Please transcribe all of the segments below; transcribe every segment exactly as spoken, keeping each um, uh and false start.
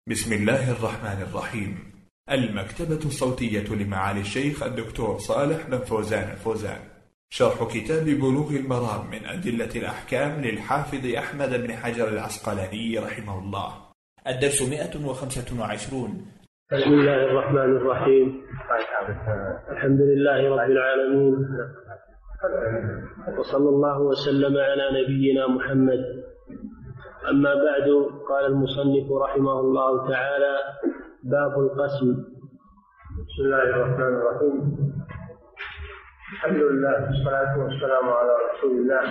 بسم الله الرحمن الرحيم. المكتبة الصوتية لمعالي الشيخ الدكتور صالح بن فوزان الفوزان، شرح كتاب بلوغ المرام من أدلة الأحكام للحافظ أحمد بن حجر العسقلاني رحمه الله. الدرس مئة وخمسة وعشرون. بسم الله الرحمن الرحيم. الحمد لله رب العالمين، وصلى الله وسلم على نبينا محمد. أما بعد، قال المصنف رحمه الله تعالى: باب القسم. بسم الله الرحمن الرحيم. الحمد لله والصلاة والسلام على رسول الله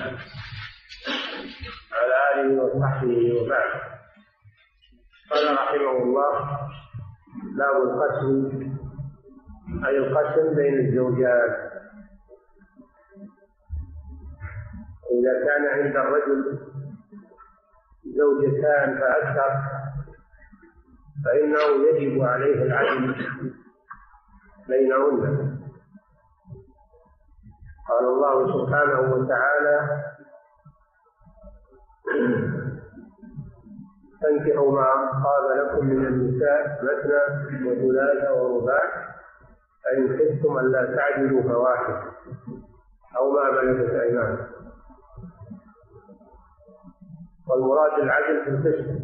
على آله وصحبه وبعد. قال رحمه الله: باب القسم، أي القسم بين الزوجات. إذا كان عند الرجل زوجتان فأكثر فإنه يجب عليه العدل بينهن. قال الله سبحانه وتعالى: فانكحوا ما طاب لكم من النساء مثنى وثلاث ورباع فإن خفتم ألا تعدلوا فواحد أو ما ملكت أيمانكم. والمراد العدل في القسم.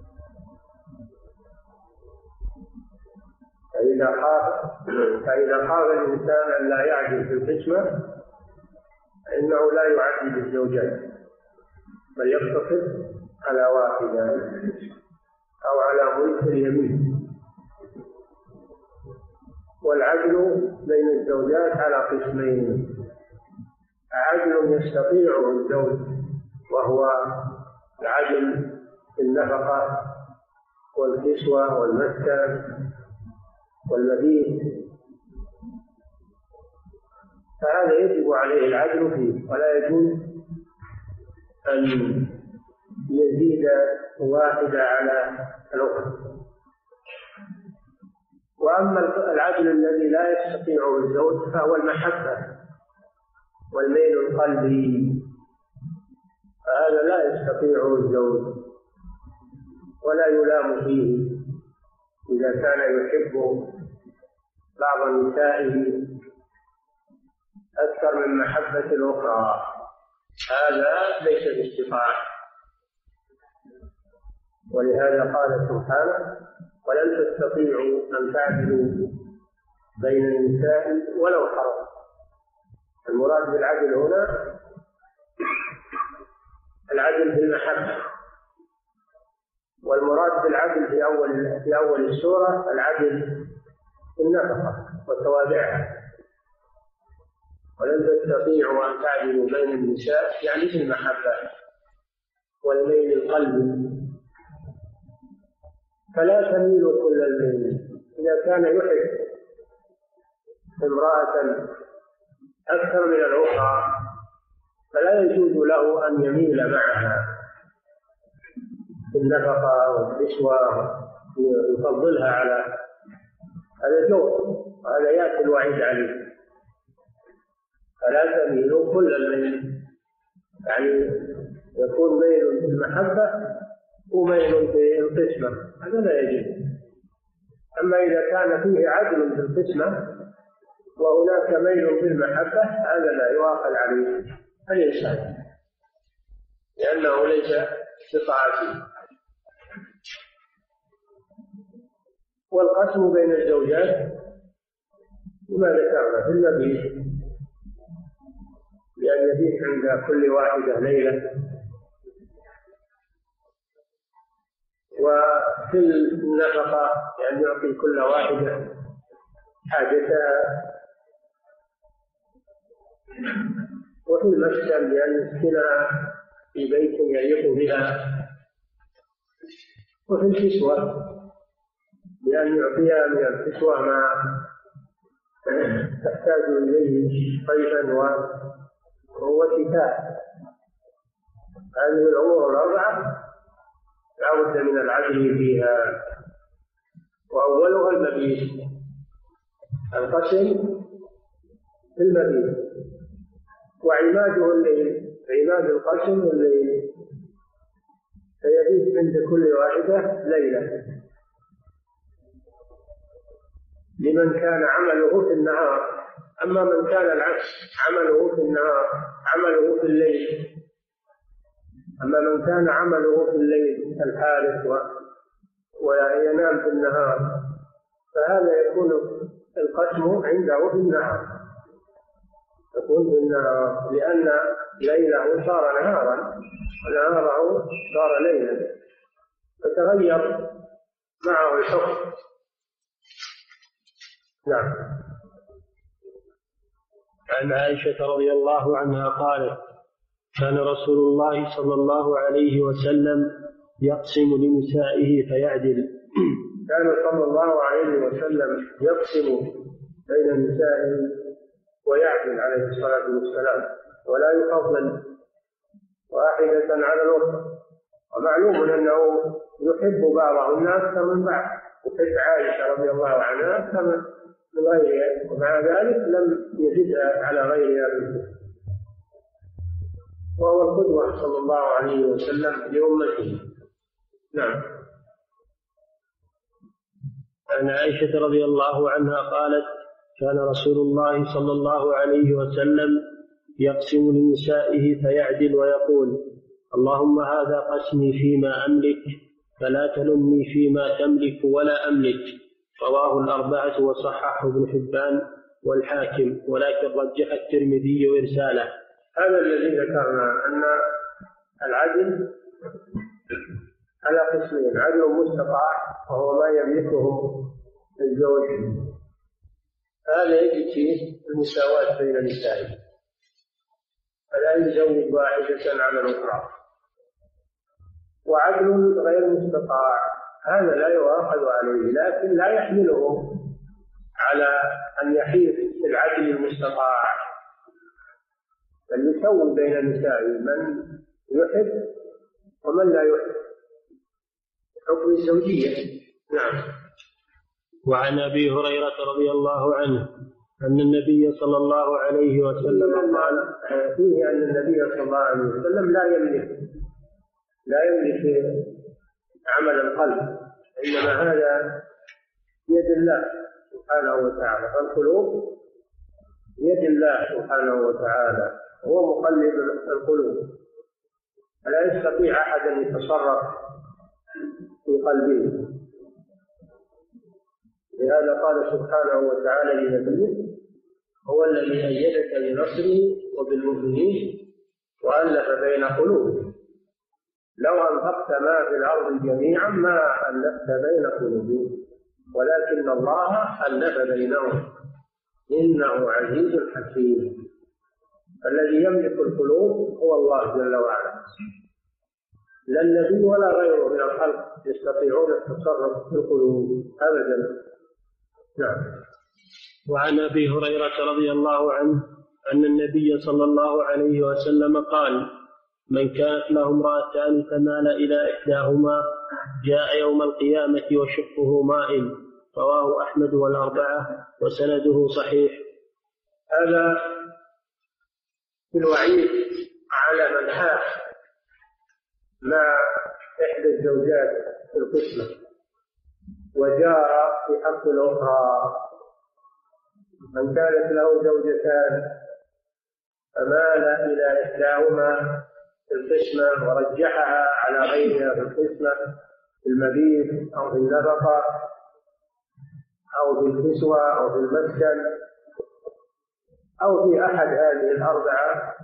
فإذا خاف فإذا خاف الإنسان أن لا يعدل في القسمة فإنه لا يعدل الزوجات، بل يقتصر على واحدة أو على ملك اليمين. والعدل بين الزوجات على قسمين: عدل يستطيعه الزوج وهو العدل في النفقة والكسوة والمسكن والمبيت، فهذا يجب عليه العدل فيه، ولا يجوز أن يزيد واحدة على الأخرى. وأما العدل الذي لا يستطيعه الزوج فهو المحبة والميل القلبي، فهذا لا يستطيعه الزوج ولا يلام فيه. إذا كان يحب بعض نسائه أكثر من محبة الأخرى، هذا ليس باستطاعة. ولهذا قال سبحانه: ولن تستطيعوا أن تعدلوا بين النساء ولو حرصتم. المراد بالعدل هنا العدل في المحبة، والمراد بالعدل في أول في أول السورة العدل في النفقة وتوابعها. ولن تستطيعوا أن تعدلوا بين النساء يعني في المحبة والميل القلبي، فلا تميلوا كل الميل. إذا كان يحب امرأة أكثر من الأخرى فلا يجوز له أن يميل معها في النفقة والكسوة، يفضلها على هذا جور، وهذا يأتي الوعيد عليه. فلا تميلوا كل الميل، يعني يكون ميل في المحبة وميل في القسمة، هذا لا يجوز. أما إذا كان فيه عدل في القسمة وهناك ميل في المحبة هذا لا يؤاخذ عليه الإنسان، لأنه ليس بطاعته. والقسم بين الزوجات كما ذكرنا في المبيت، لأن يبيت عند كل واحدة ليلة. وفي النفقة يعني يعطي كل واحدة حاجتها. وفي المسكن لأن يسكنها في بيت يليق بها. وفي الكسوة لأن يعطيها من الكسوة ما تحتاج إليه صيفا وهو شتاء. هذه الأمور الأربعة لا بد من العدل فيها، وأولها المبيت، القسم في المبيت. وعماده الليل، عماد القسم الليل، فيبيت عند كل واحدة ليلة لمن كان عمله في النهار. أما من كان العكس، عمله في النهار عمله في الليل، أما من كان عمله في الليل الحارث وينام في النهار، فهذا يكون القسم عنده في النهار، يكون في النهار، لأن ليله صار نهارا ونهاره صار ليلا، فتغير معه الحكم. نعم. عن عائشة رضي الله عنها قالت: كان رسول الله صلى الله عليه وسلم يقسم لنسائه فيعدل. كان صلى الله عليه وسلم يقسم بين النساء ويعدل عليه الصلاة والسلام، ولا يفضل واحدة على الأخرى. ومعلوم أنه يحب بعضهن أكثر من بعض، يحب عائشة رضي الله عنها أكثر من غيرها، ومع ذلك لم يزدها على غيرها بالكفر، وهو القدوة صلى الله عليه وسلم لأمته. نعم. عن عائشة رضي الله عنها قالت: كان رسول الله صلى الله عليه وسلم يقسم لنسائه فيعدل ويقول: اللهم هذا قسمي فيما أملك فلا تلمني فيما تملك ولا أملك. رواه الأربعة وصححه ابن حبان والحاكم، ولكن رجح الترمذي إرساله. هذا الذي ذكرنا أن العدل على قسمين: عدل مستطاع وهو ما يملكه الزوج، هذا يجب فيه المساواة بين النساء، فلا يزوج واحدة على الأخرى. وعدل غير مستطاع هذا لا يؤاخذ عليه، لكن لا يحمله على أن يحيف العدل المستطاع، بل يسوي بين النساء من يحب ومن لا يحب، حكم الزوجية. نعم. وعن أبي هريرة رضي الله عنه أن النبي صلى الله عليه وسلم قال: فيه أن النبي صلى الله عليه وسلم لا يملك لا يملك عمل القلب، إنما هذا يد الله سبحانه وتعالى، فالقلوب يد الله سبحانه وتعالى، هو مقلب القلوب، فلا يستطيع أحد أن يتصرف في قلبه. لهذا قال سبحانه وتعالى لنبيه: هو الذي أيدك بنصره وبالمؤمنين وألف بين قلوبهم لو أنفقت ما في الأرض جميعا ما ألفت بين قلوبهم ولكن الله ألف بينهم إنه عزيز حكيم. الذي يملك القلوب هو الله جل وعلا، لا النبي ولا غيره من الخلق يستطيعون التصرف في القلوب أبدا. نعم. وعن أبي هريرة رضي الله عنه أن النبي صلى الله عليه وسلم قال: من كانت له امرأتان فمال إلى إحداهما جاء يوم القيامة وشقه مائل. رواه أحمد والأربعة وسنده صحيح. هذا في الوعيد على من حاف مع إحدى الزوجات في القسمة وجار في حق الأخرى. من كانت له زوجتان فمال إلى إحداهما في القسمة ورجحها على غيرها في القسمة، في المبيت أو في النفقة أو في الكسوة أو في المسكن أو في أحد هذه الأربعة،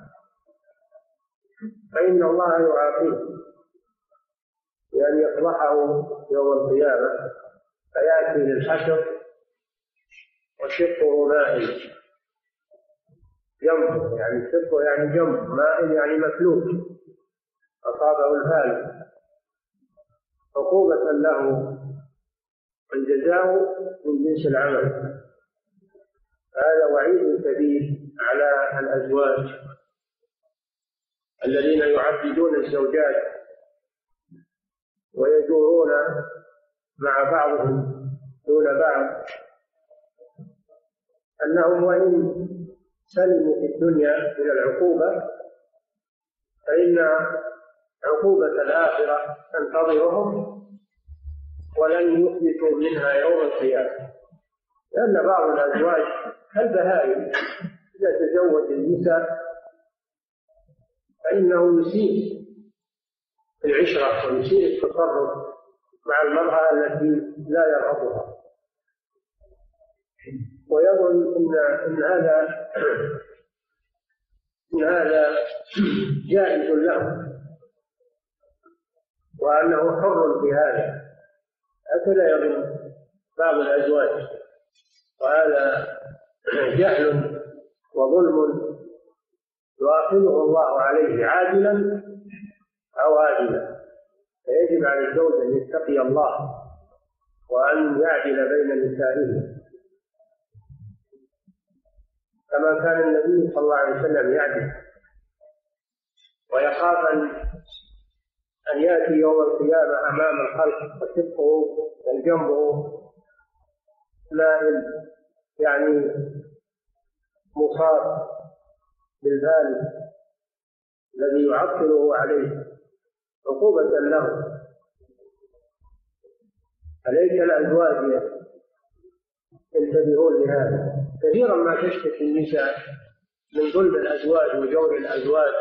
فإن الله يعاقبه بأن يفضحه يوم القيامة فيأتي للحشر وشقه مائل، جنب يعني شقه يعني جنب، مائل يعني مفلوك أصابه الفالج، عقوبة له الجزاء من جنس العمل. هذا وعيد شديد على الأزواج الذين يعبدون الزوجات ويدورون مع بعضهم دون بعض، أنهم وإن سلموا في الدنيا من العقوبة فإن عقوبة الآخرة تنتظرهم ولن يثبتوا منها يوم القيامة. لأن بعض الأزواج كالبهائم إذا تزوج النساء فإنه يسيء العشرة ويسيء التصرف مع المرأة التي لا يرغبها، ويظن إن, إن هذا إن هذا جائز له وأنه حر في هذا، هكذا يظن بعض الأزواج، وهذا جهل وظلم يؤاخذه الله عليه عاجلا أو آجلا. فيجب على الزوج أن يتقي الله وأن يعدل بين نسائه كما كان النبي صلى الله عليه وسلم يعدل، ويخاف أن يأتي يوم القيامة أمام الخلق وشقه وجنبه نائل يعني مصاب بالذال الذي يعطله عليه عقوبة له. عليك الأزواج ينتبهون لهذا. كثيرا ما تشتكي النساء من ظلم الأزواج وجور الأزواج،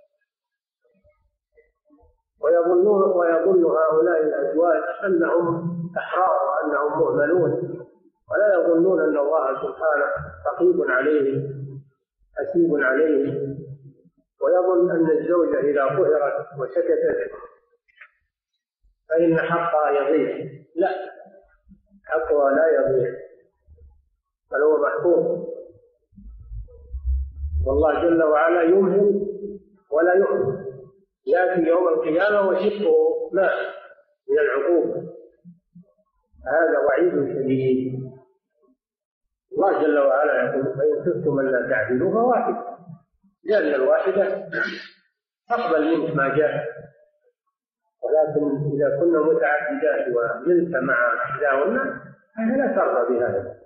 ويظنون ويظن هؤلاء الأزواج أنهم أحرار وأنهم مهملون، ولا يظنون أن الله سبحانه رقيب عليهم حسيب عليهم، ويظن أن الزوجة إذا قهرت وسكتت فإن حقها يضيع. لا، حقها لا يضيع، بل هو محفوظ، والله جل وعلا يمهل ولا يهمل، يأتي يوم القيامة وشقه ماء من العقوبة. هذا وعيد شديد. الله جل وعلا يقول: فإن خفتم ألا تعدلوا فواحد، لأن الواحدة تقبل منك ما جاء، ولكن إذا كنا متعددات وجلس مع إحداهن فهي لا ترضى بهذا.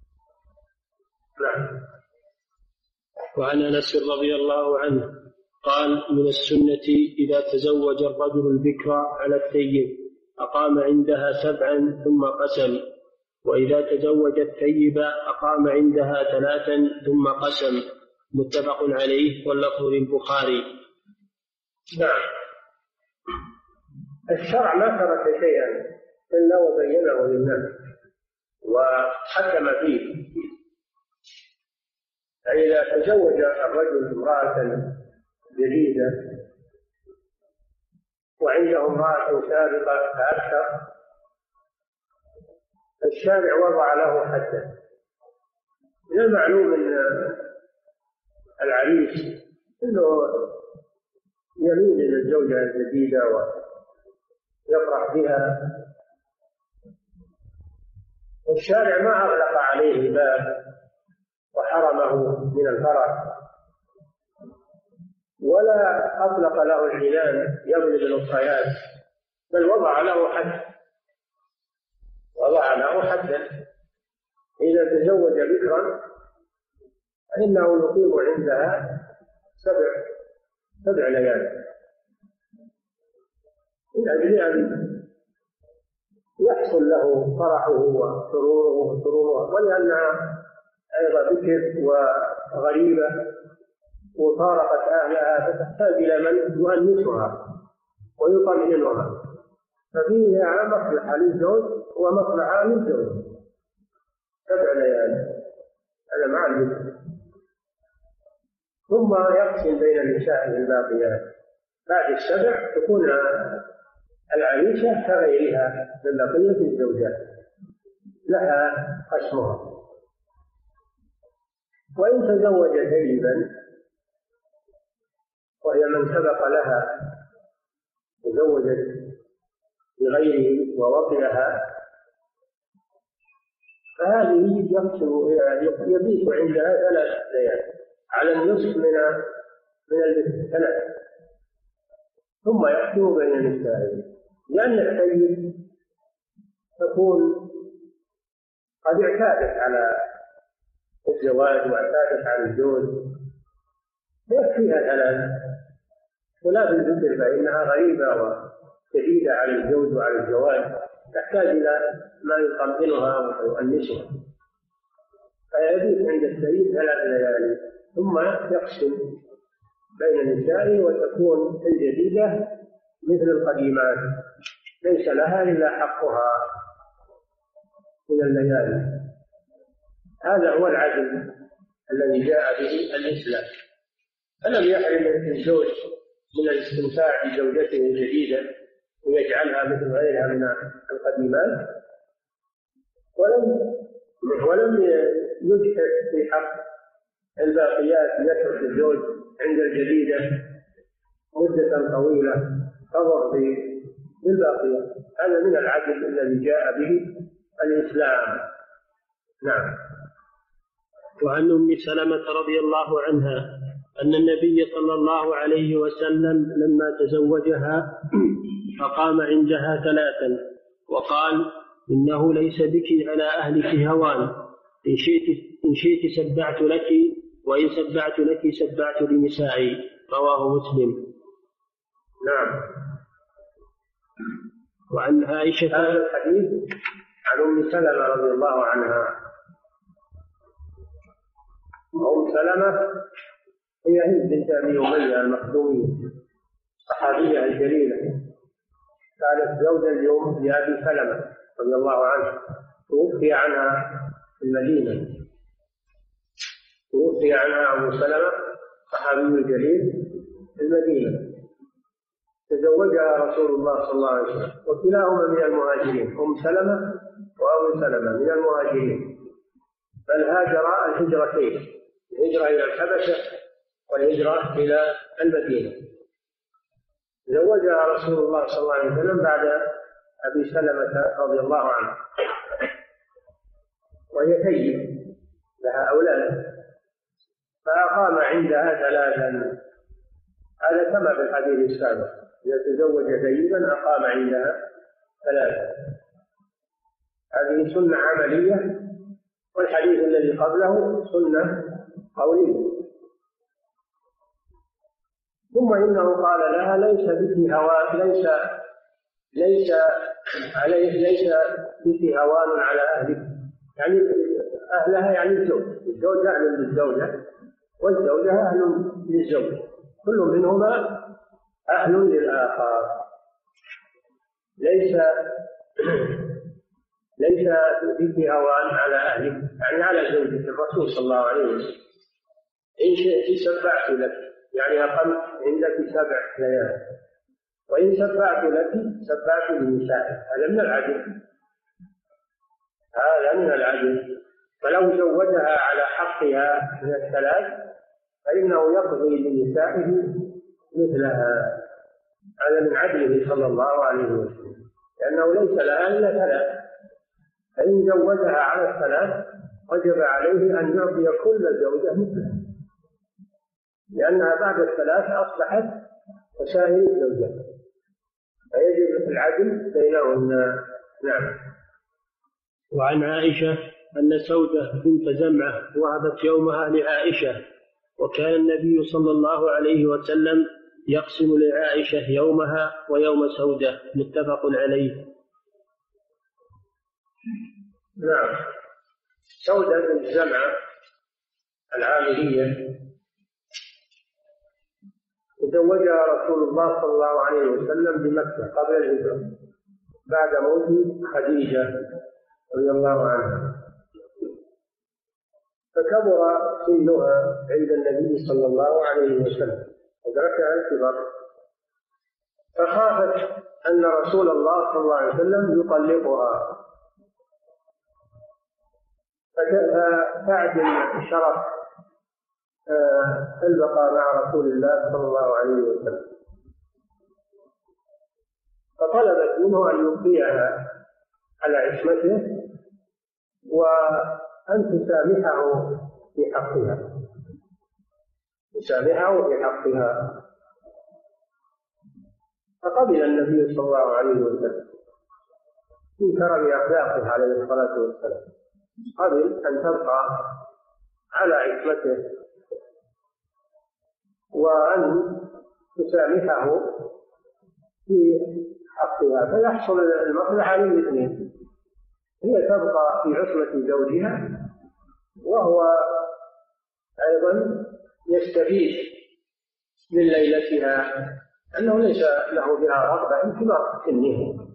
نعم. وعن أنس رضي الله عنه قال: من السنة إذا تزوج الرجل البكر على الثيب أقام عندها سبعا ثم قسم، وإذا تزوج الثيب أقام عندها ثلاثا ثم قسم. متفق عليه واللفظ للبخاري. نعم. الشرع ما ترك شيئا إلا وبينه للناس وحكم فيه. فإذا تزوج الرجل امرأة جديدة وعنده امرأة سابقة فأكثر، الشارع وضع له حدا. من المعلوم أن العريس إنه يميل إلى الزوجة الجديدة ويفرح بها، والشارع ما أغلق عليه الباب وحرمه من الفرح، ولا أطلق له العنان يضرب الأخريات، بل وضع له حد وضع له حدا. إذا تزوج بكرا فإنه يقيم عندها سبع سبع ليالي من أجل أن يحصل له فرحه وسروره وسروره، ولأنها أيضا بكر وغريبة وفارقت أهلها فتحتاج إلى من يؤنسها ويطمئنها، ففيها مصلحة للزوج ومصلحة للزوج. سبع ليالي هذا مع البكر، ثم يقسم بين النساء الباقيات. بعد السبع تكون العريشة كغيرها من بقية الزوجات، لها قسمها. وإن تزوج ثيبا وهي من سبق لها تزوجت بغيره ووطئها، فهذه يبيت عندها ثلاث ليالي على النصف من من البيت ثلاث، ثم يحكم بين النساء، لأن الثيب تكون قد اعتادت على الزواج واعتادت على الزوج، يكفيها ثلاث، ولا بالذكر فإنها غريبة وشديدة على الزوج وعلى الزواج، تحتاج إلى ما يطمئنها ويؤنسها. فيبيت عند السيد ثلاث ليالي ثم يقسم بين نسائه وتكون الجديدة مثل القديمات ليس لها إلا حقها من الليالي. هذا هو العدل الذي جاء به الإسلام. فلم يحرم الزوج من الاستمتاع بزوجته الجديدة ويجعلها مثل غيرها من القديمات، ولم ولم يجحف في حق الباقيات يترك الزوج عند الجديدة مدة طويلة تضر بالباقيات. هذا من العدل الذي جاء به الإسلام. نعم. وعن أم سلمة رضي الله عنها أن النبي صلى الله عليه وسلم لما تزوجها فقام عندها ثلاثا وقال: إنه ليس بك على أهلك هوان، إن شئت, إن شئت سبعت لك، وإن سبعت لك سبعت لنسائي. رواه مسلم. نعم. وعن عائشة هذا الحديث عن أم سلمة رضي الله عنها. أم سلمة هي هند بنت أبي أمية المخزومية الصحابية الجليلة، كانت زوجة اليوم لأبي سلمة رضي الله عنه، توفي عنها في المدينة، توفي عنها أبو سلمة صحابي الجليل في المدينة، تزوجها رسول الله صلى الله عليه وسلم، وكلاهما من المهاجرين، أم سلمة وأبو سلمة من المهاجرين، بل هاجرا الهجرتين، الهجرة إلى الحبشة والهجرة إلى المدينة. زوجها رسول الله صلى الله عليه وسلم بعد أبي سلمة رضي الله عنه، وهي ثيب لها أولاد، فأقام عندها ثلاثا. هذا كما في الحديث السابق، إذا تزوج ثيبا أقام عندها ثلاثا. هذه سنة عملية، والحديث الذي قبله سنة قولية. ثم إنه قال لها: ليس بك هوى، ليس ليس عليه ليس بك هوان على أهلك، يعني أهلها يعني الزوج، الزوج أهل للزوجة والزوجة أهل للزوج، كل منهما أهل للآخر. ليس ليس بك هوان على أهلك، يعني على زوجك الرسول صلى الله عليه وسلم. إن شئت سبعت لك، يعني أقمت عندك سبع ليال، وإن سبعت لك سبعت لنسائك. هذا من العدل، هذا من العدل. فلو زوجها على حقها من الثلاث فإنه يقضي لنسائه مثلها. هذا من عدله صلى الله عليه وسلم، لأنه ليس لها إلا ثلاث، فإن زوجها على الثلاث وجب عليه أن يعطي كل زوجة مثلها، لأنها بعد الثلاث أصبحت وسائر الزوجات، فيجب العدل بينهن. نعم. وعن عائشة أن سودة بنت زمعة وهبت يومها لعائشة، وكان النبي صلى الله عليه وسلم يقسم لعائشة يومها ويوم سودة. متفق عليه. نعم. سودة بنت زمعة العامرية تزوجها رسول الله صلى الله عليه وسلم بمكة قبل الهجرة بعد موت خديجة رضي الله عنها، فكبر سنها عند النبي صلى الله عليه وسلم، أدركها الكبر، فخافت أن رسول الله صلى الله عليه وسلم يطلقها، فتعدل شرف البقاء مع رسول الله صلى الله عليه وسلم، فطلبت منه أن يبقيها على عصمته وأن تسامحه في حقها، تسامحه في حقها. فقبل النبي صلى الله عليه وسلم من كرم أخلاقه عليه الصلاة والسلام، قبل أن تبقى على عصمته وأن تسامحه في حقها، فيحصل المصلحة للاثنين، هي تبقى في عصمة زوجها وهو أيضا يستفيد من ليلتها أنه ليس له بها رغبة في كبر سنه.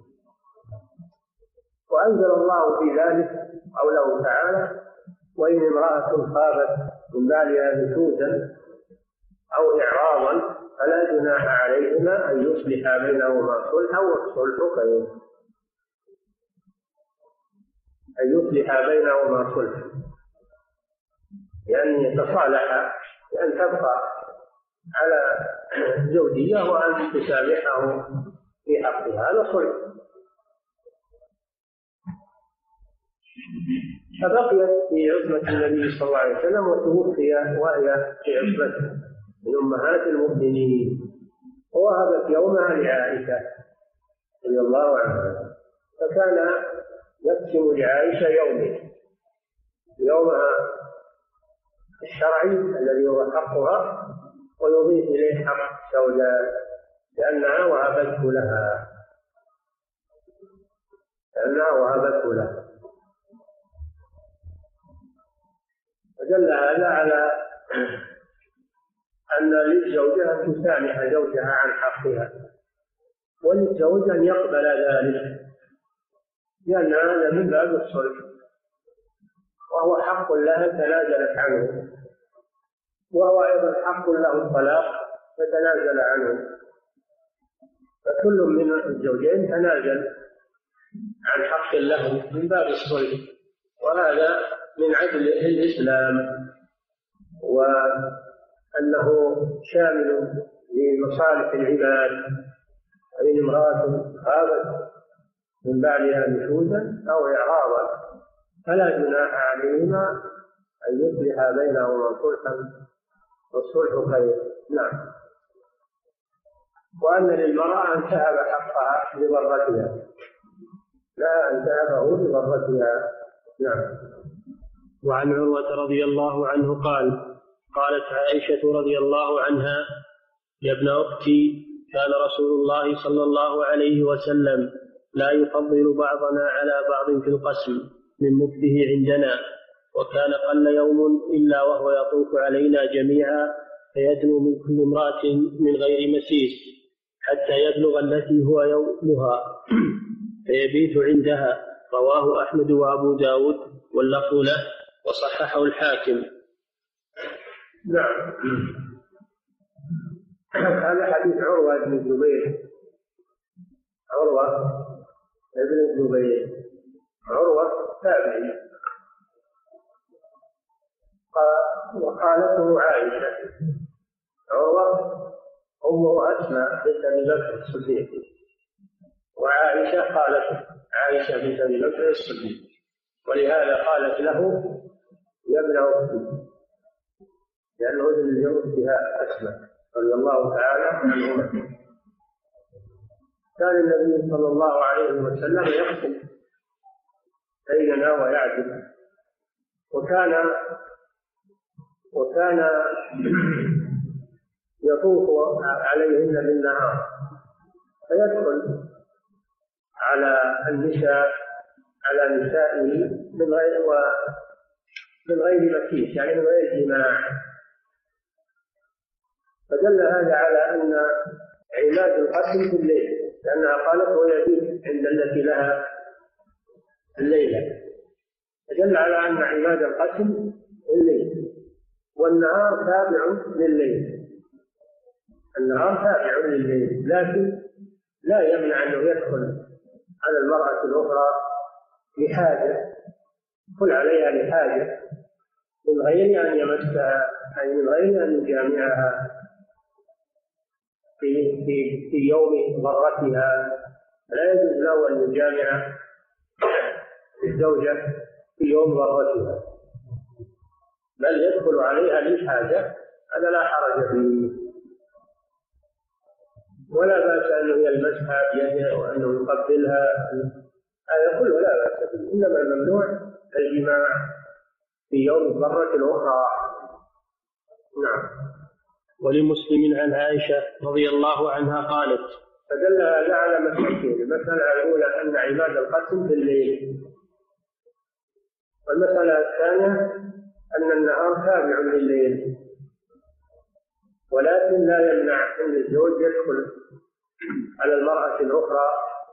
وأنزل الله في ذلك قوله تعالى: وإن امرأة خافت من بالها نشوزا أو إعراضا فلا جناح عليهما أن يصلحا بينهما صلحا والصلح خير. أن يصلحا بينهما صلحا يعني يتصالحا، بأن تبقى على زوجية وأن تسامحه في حقها، هذا صلح. فبقيت في عصمة النبي صلى الله عليه وسلم وتوفي وهي في عصمته من أمهات المؤمنين، ووهبت يومها لعائشة رضي الله عنها، فكان يقسم لعائشة يومين: يومها الشرعي الذي هو حقها، ويضيف إليه حق سوداء لأنها وهبته لها لأنها وهبته لها فدل هذا على أن للزوجة أن تسامح زوجها عن حقها، وللزوج أن يقبل ذلك، لأن هذا من باب الصلح، وهو حق لها تنازلت عنه، وهو أيضا حق له الطلاق فتنازل عنه، فكل من الزوجين تنازل عن حق له من باب الصلح، وهذا من عدل الإسلام، وأنه شامل لمصالح العباد. وإن امرأة خافت من بعدها نشوزا أو إعراضا فلا جناح عليهما أن يصلح بينهما صلحا والصلح خير. نعم. وأن للمرأة أن تهب حقها لضرتها، لا أن تهبه لضرتها. نعم. وعن عروة رضي الله عنه قال: قالت عائشة رضي الله عنها: يا ابن أختي، كان رسول الله صلى الله عليه وسلم لا يفضل بعضنا على بعض في القسم من مكته عندنا، وكان قل يوم إلا وهو يطوف علينا جميعا فيدنو من كل امرأة من غير مسيس حتى يبلغ التي هو يومها فيبيت عندها. رواه أحمد وأبو داود واللفظ له وصححه الحاكم. نعم. هذا حديث عروة بن الزبير. عروة بن الزبير عروة تابعي، وقالته عائشة. عروة أمه أسماء بنت أبي بكر الصديق، وعائشة قالت عائشة بنت أبي بكر الصديق، ولهذا قالت له يا ابن أختي، لأنه اليوم بها أسماء رضي الله تعالى عنهما. كان النبي صلى الله عليه وسلم يقسم بيننا ويعدل، وكان وكان يطوف عليهن بالنهار فيدخل على النساء على نسائه من غير من غير مسيس، يعني من غير جماع. فدل هذا على أن عماد القسم في الليل، لأنها قالت ويبيت عند التي لها الليلة، فدل على أن عماد القسم الليل، والنهار تابع لليل. النهار تابع لليل، لكن لا يمنع أنه يدخل على المرأة الأخرى لحاجة، يدخل عليها لحاجة من غير أن يمسها، أي من غير أن يجامعها في في في يوم ضرتها. لا يجوز له أن يجامع الزوجة في يوم ضرتها، بل يدخل عليها للحاجة، هذا لا حرج فيه، ولا بأس أنه يلمسها بيده وأنه يقبلها، هذا كله لا بأس به. إنما الممنوع الجماع في يوم الضرة الأخرى. نعم. ولمسلم عن عائشة رضي الله عنها قالت: فدل هذا على مسألتين: المسألة الأولى أن عباد القسم في الليل، والمسألة الثانية أن النهار تابع لليل، ولكن لا يمنع أن الزوج يدخل على المرأة الأخرى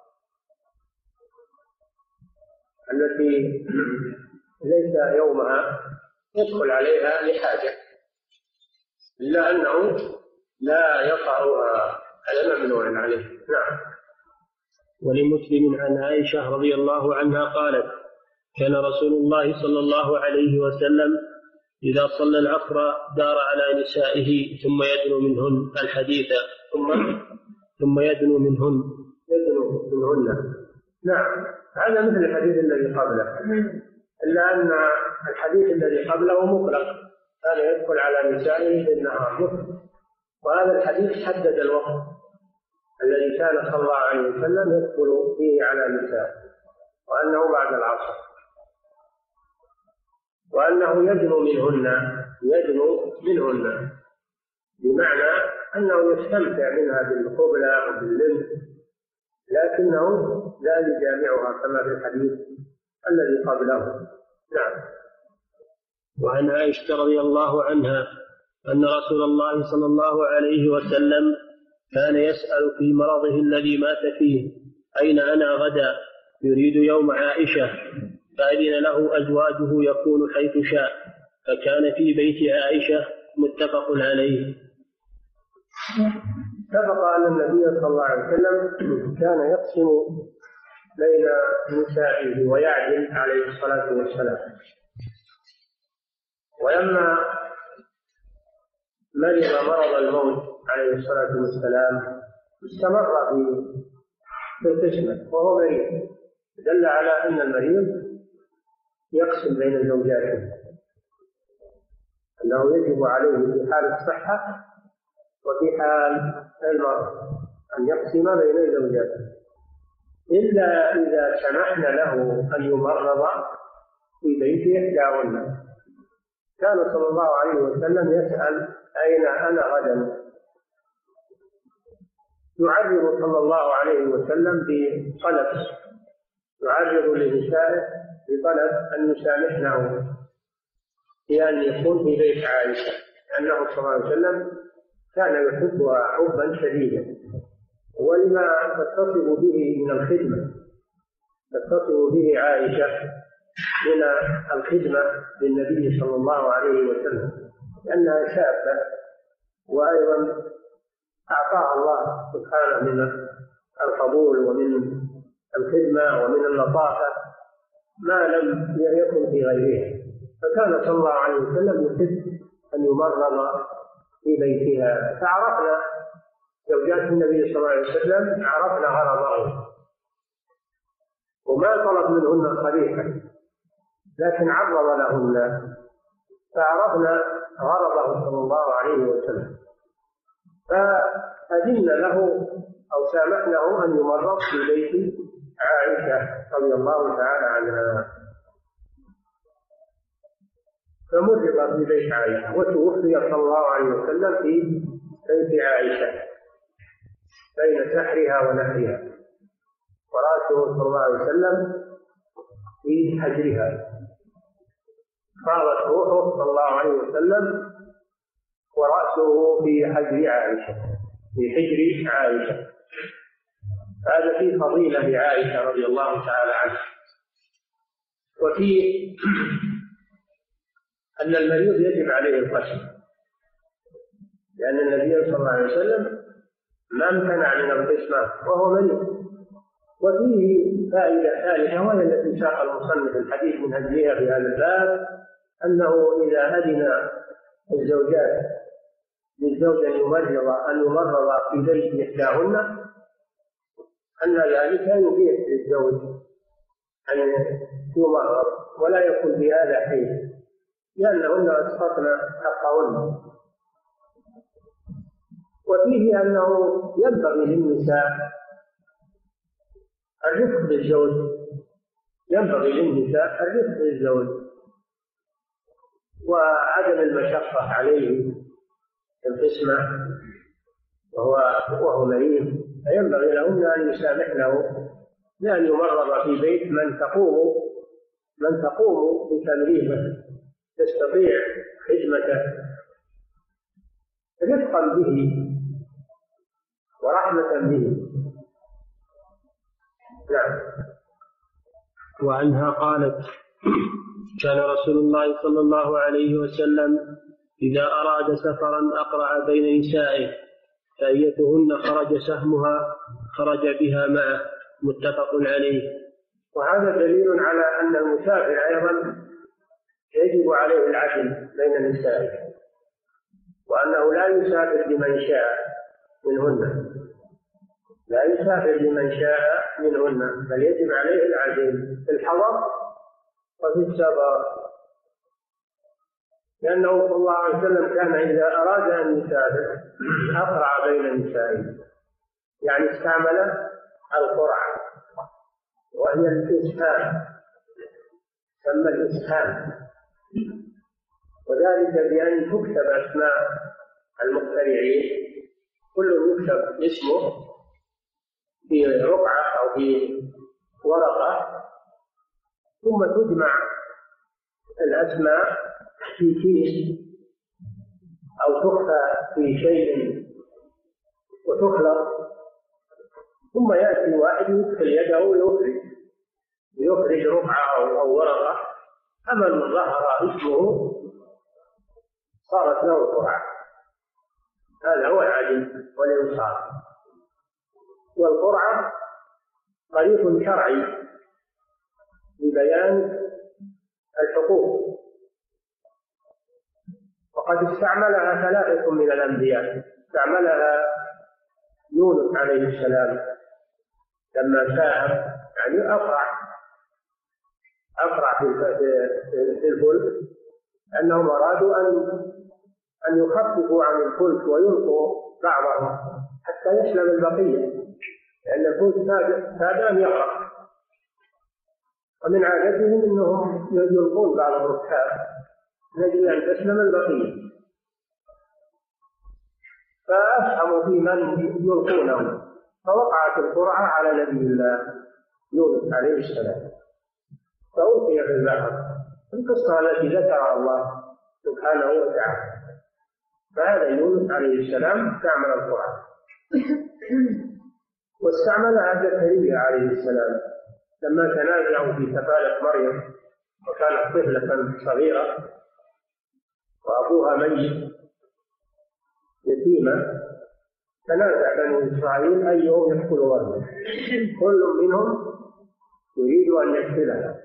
التي ليس يومها، يدخل عليها لحاجة، إلا أنه لا يطأها، هذا ممنوع عليه. نعم. ولمسلم عن عائشة رضي الله عنها قالت: كان رسول الله صلى الله عليه وسلم إذا صلى العصر دار على نسائه ثم يدنو منهن الحديث ثم ثم يدنو منهن يدنو منهن. نعم، هذا مثل الحديث الذي قبله، إلا أن الحديث الذي قبله مطلق، كان يدخل على نسائه في النهار، وهذا الحديث حدد الوقت الذي كان صلى الله عليه وسلم يدخل فيه على نسائه، وأنه بعد العصر، وأنه يدنو منهن يدنو منهن بمعنى أنه يستمتع منها بالقبلة وباللمس، لكنه لا يجامعها كما في الحديث الذي قبله. نعم. وعن عائشة رضي الله عنها أن رسول الله صلى الله عليه وسلم كان يسأل في مرضه الذي مات فيه: أين أنا غدا؟ يريد يوم عائشة، فأذن له أزواجه يكون حيث شاء، فكان في بيت عائشة. متفق عليه. سبق أن النبي صلى الله عليه وسلم كان يقسم بين نسائه ويعدل عليه الصلاة والسلام، ولما مرض مرض الموت عليه الصلاة والسلام استمر في القسمة وهو مريض، دل على أن المريض يقسم بين زوجاته، أنه يجب عليه في حال الصحة وفي حال المرض أن يقسم بين زوجاته، إلا إذا سمحنا له أن يمرض في بيت إحداهن. كان صلى الله عليه وسلم يسأل: أين أنا غدا؟ يعرض صلى الله عليه وسلم بطلب، يعرض لنسائه بطلب أن يسامحنه في أن يكون في بيت عائشة، لأنه صلى الله عليه وسلم كان يحبها حبا شديدا، ولما تتصف به من الخدمة، تتصف به عائشة من الخدمة للنبي صلى الله عليه وسلم، لأنها شابة، وأيضا أعطاها الله سبحانه من القبول ومن الخدمة ومن اللطافة ما لم يكن في غيرها، فكان صلى الله عليه وسلم يحب أن يمرض في بيتها. فعرفنا زوجات النبي صلى الله عليه وسلم، عرفنا غرضه، وما طلب منهن صريحا لكن عرض لهن، فعرفنا غرضه صلى الله عليه وسلم، فأذن له أو سامحناه أن يمرض في بيت عائشة رضي الله تعالى عنها، فمرض في بيت عائشة، وتوفي صلى الله عليه وسلم في بيت عائشة بين سحرها ونحرها، ورأسه صلى الله عليه وسلم في حجرها، قامت روحه صلى الله عليه وسلم ورأسه في حجر عائشة، في حجر عائشة. هذا فيه فضيلة لعائشة رضي الله تعالى عنها. وفي أن المريض يجب عليه القسم، لأن النبي صلى الله عليه وسلم ما امتنع من القسمة وهو مريض. وفيه فائدة ثالثة وهي التي ساق المصنف الحديث من أجلها في هذا الباب، أنه إذا أذن الزوجات للزوج أن يمرض أن يمرض في بيت إحداهن، أن ذلك يبيح للزوج أن يمرض ولا يكون بهذا حيث، لأنهن أسقطن حقهن. وفيه أنه ينبغي للنساء الرفق بالزوج، ينبغي للنساء الرفق بالزوج وعدم المشقة عليه في القسمة وهو وهو مريض، فينبغي لهن أن يسامحنه لأن يمرض في بيت من تقوم من تقوم بتمريضه، تستطيع خدمته رفقا به ورحمة به. نعم. وعنها قالت: كان رسول الله صلى الله عليه وسلم إذا أراد سفرا أقرع بين نسائه، فأيتهن خرج سهمها خرج بها معه، متفق عليه. وهذا دليل على أن المسافر أيضا يجب عليه العدل بين نسائه، وأنه لا يسافر لمن شاء منهن، لا يسافر لمن شاء منهن، بل يجب عليه العدل في الحضر وفي السفر، لأنه صلى الله عليه وسلم كان إذا أراد أن يسافر أقرع بين نسائه، يعني استعمل القرعة وهي الإسهام، سمى الإسهام، وذلك بأن تكتب أسماء المقترعين، كل يكتب اسمه في رقعة أو في ورقة، ثم تجمع الأسماء في كيس أو تخفى في شيء وتخلط، ثم يأتي واحد يدخل يده ويخرج يخرج رقعة أو ورقة، فمن ظهر اسمه صارت له قرعة. هذا هو العدل والإنصاف. والقرعة طريق شرعي لبيان الحقوق، وقد استعملها ثلاثة من الأنبياء. استعملها يونس عليه السلام لما ساهم، يعني أقرع أقرع في الفلك، أنهم أرادوا أن أن يخففوا عن الفلك ويلقوا بعضهم حتى يسلم البقية، لأن الفلك كاد أن يغرق، ومن عادتهم أنهم يلقون بعض الركاب لأجل أن تسلم البقية، فأسهموا في من يلقونه، فوقعت القرعة على نبي الله يونس عليه السلام فألقي في البحر، القصة التي ذكرها الله سبحانه وتعالى. فهذا يونس عليه السلام استعمل القرعة. واستعملها زكريا عليه السلام لما تنازعوا في كفالة مريم، وكانت طفلة صغيرة وأبوها ميت يتيمة، تنازع بنو إسرائيل أيهم يدخل مريم، كل منهم يريد أن يقتلها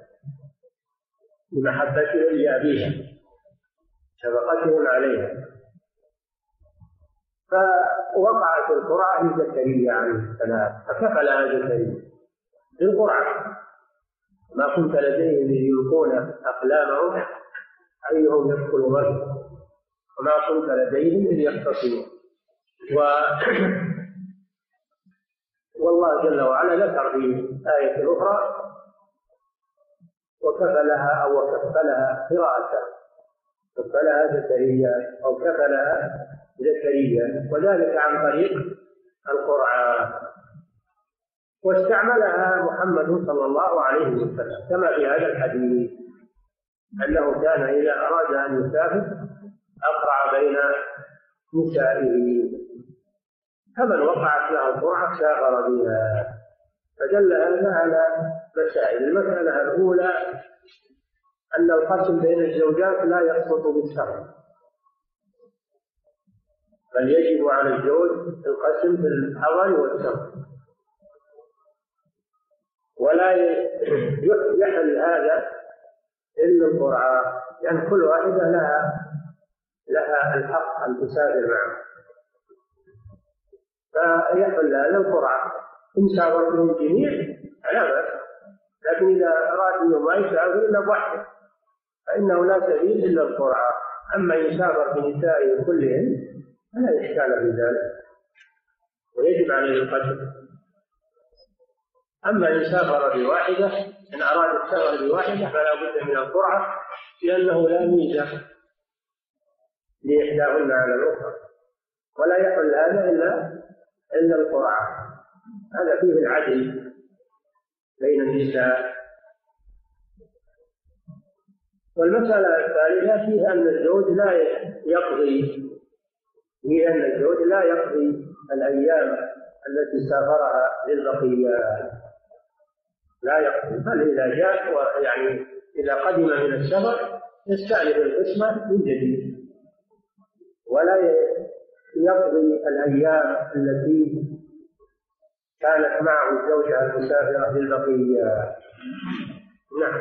لمحبتهم لأبيها، شفقتهم عليها. فوقعت القرعة لزكريا عليه السلام، فكفلها زكريا بالقرعة. ما كنت لديهم إذ يلقون أقلامهم أيهم يدخل مريم، وما كنت لديهم إذ يختصمون. و... والله جل وعلا ذكر في آية أخرى: وكفلها أو وكفلها قراءة، كفلها زكريا أو كفلها زكريا، وذلك عن طريق القرعة. واستعملها محمد صلى الله عليه وسلم كما في هذا الحديث، أنه كان إذا أراد أن يسافر أقرع بين نسائه، فمن وقعت له القرعة سافر بها. فدل هذا على مسائل. المسألة الأولى أن القسم بين الزوجات لا يسقط بالسفر، بل يجب على الزوج القسم في الحضر والسفر، ولا يحل هذا إلا القرعة، لأن يعني كل واحدة لها لها الحق أن تسافر معه، فيحل هذا القرعة. إن سافرتم الجميع فلا بأس، لكن إذا أراد أنه ما يسافر إلا بوحده فإنه لا سبيل إلا القرعة. أما إن سافر بنسائه كلهم فلا إشكال في ذلك، ويجب عليه القسم. أما إن سافر بواحدة، إن أراد السفر بواحدة فلا بد من القرعة، لأنه لا ميزة لإحداهن على الأخرى، ولا يحل هذا إلا إلا القرعة. هذا فيه العدل بين النساء. والمسألة الثالثة فيها أن الزوج لا يقضي فيها أن الزوج لا يقضي الأيام التي سافرها للبقية، لا يقضي، بل إذا جاء ويعني إذا قدم من السفر يستأنف القسمة من جديد، ولا يقضي الأيام التي كانت معه الزوجة المسافرة للبقية. نعم.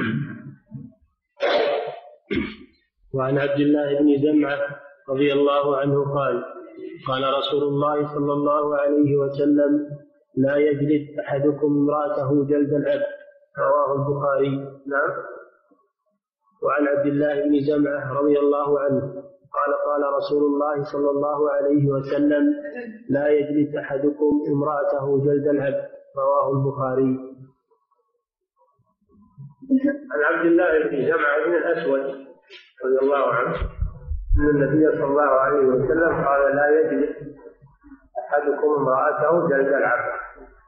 وعن عبد الله بن زمعة رضي الله عنه قال قال رسول الله صلى الله عليه وسلم: لا يجلد أحدكم امرأته جلد العبد، رواه البخاري. نعم. وعن عبد الله بن زمعة رضي الله عنه قال قال رسول الله صلى الله عليه وسلم: لا يجلد أحدكم امرأته جلد العبد، رواه البخاري. عن عبد الله بن زمعة بن الأسود رضي الله عنه أن النبي صلى الله عليه وسلم قال: لا يجلد أحدكم امرأته جلد العبد.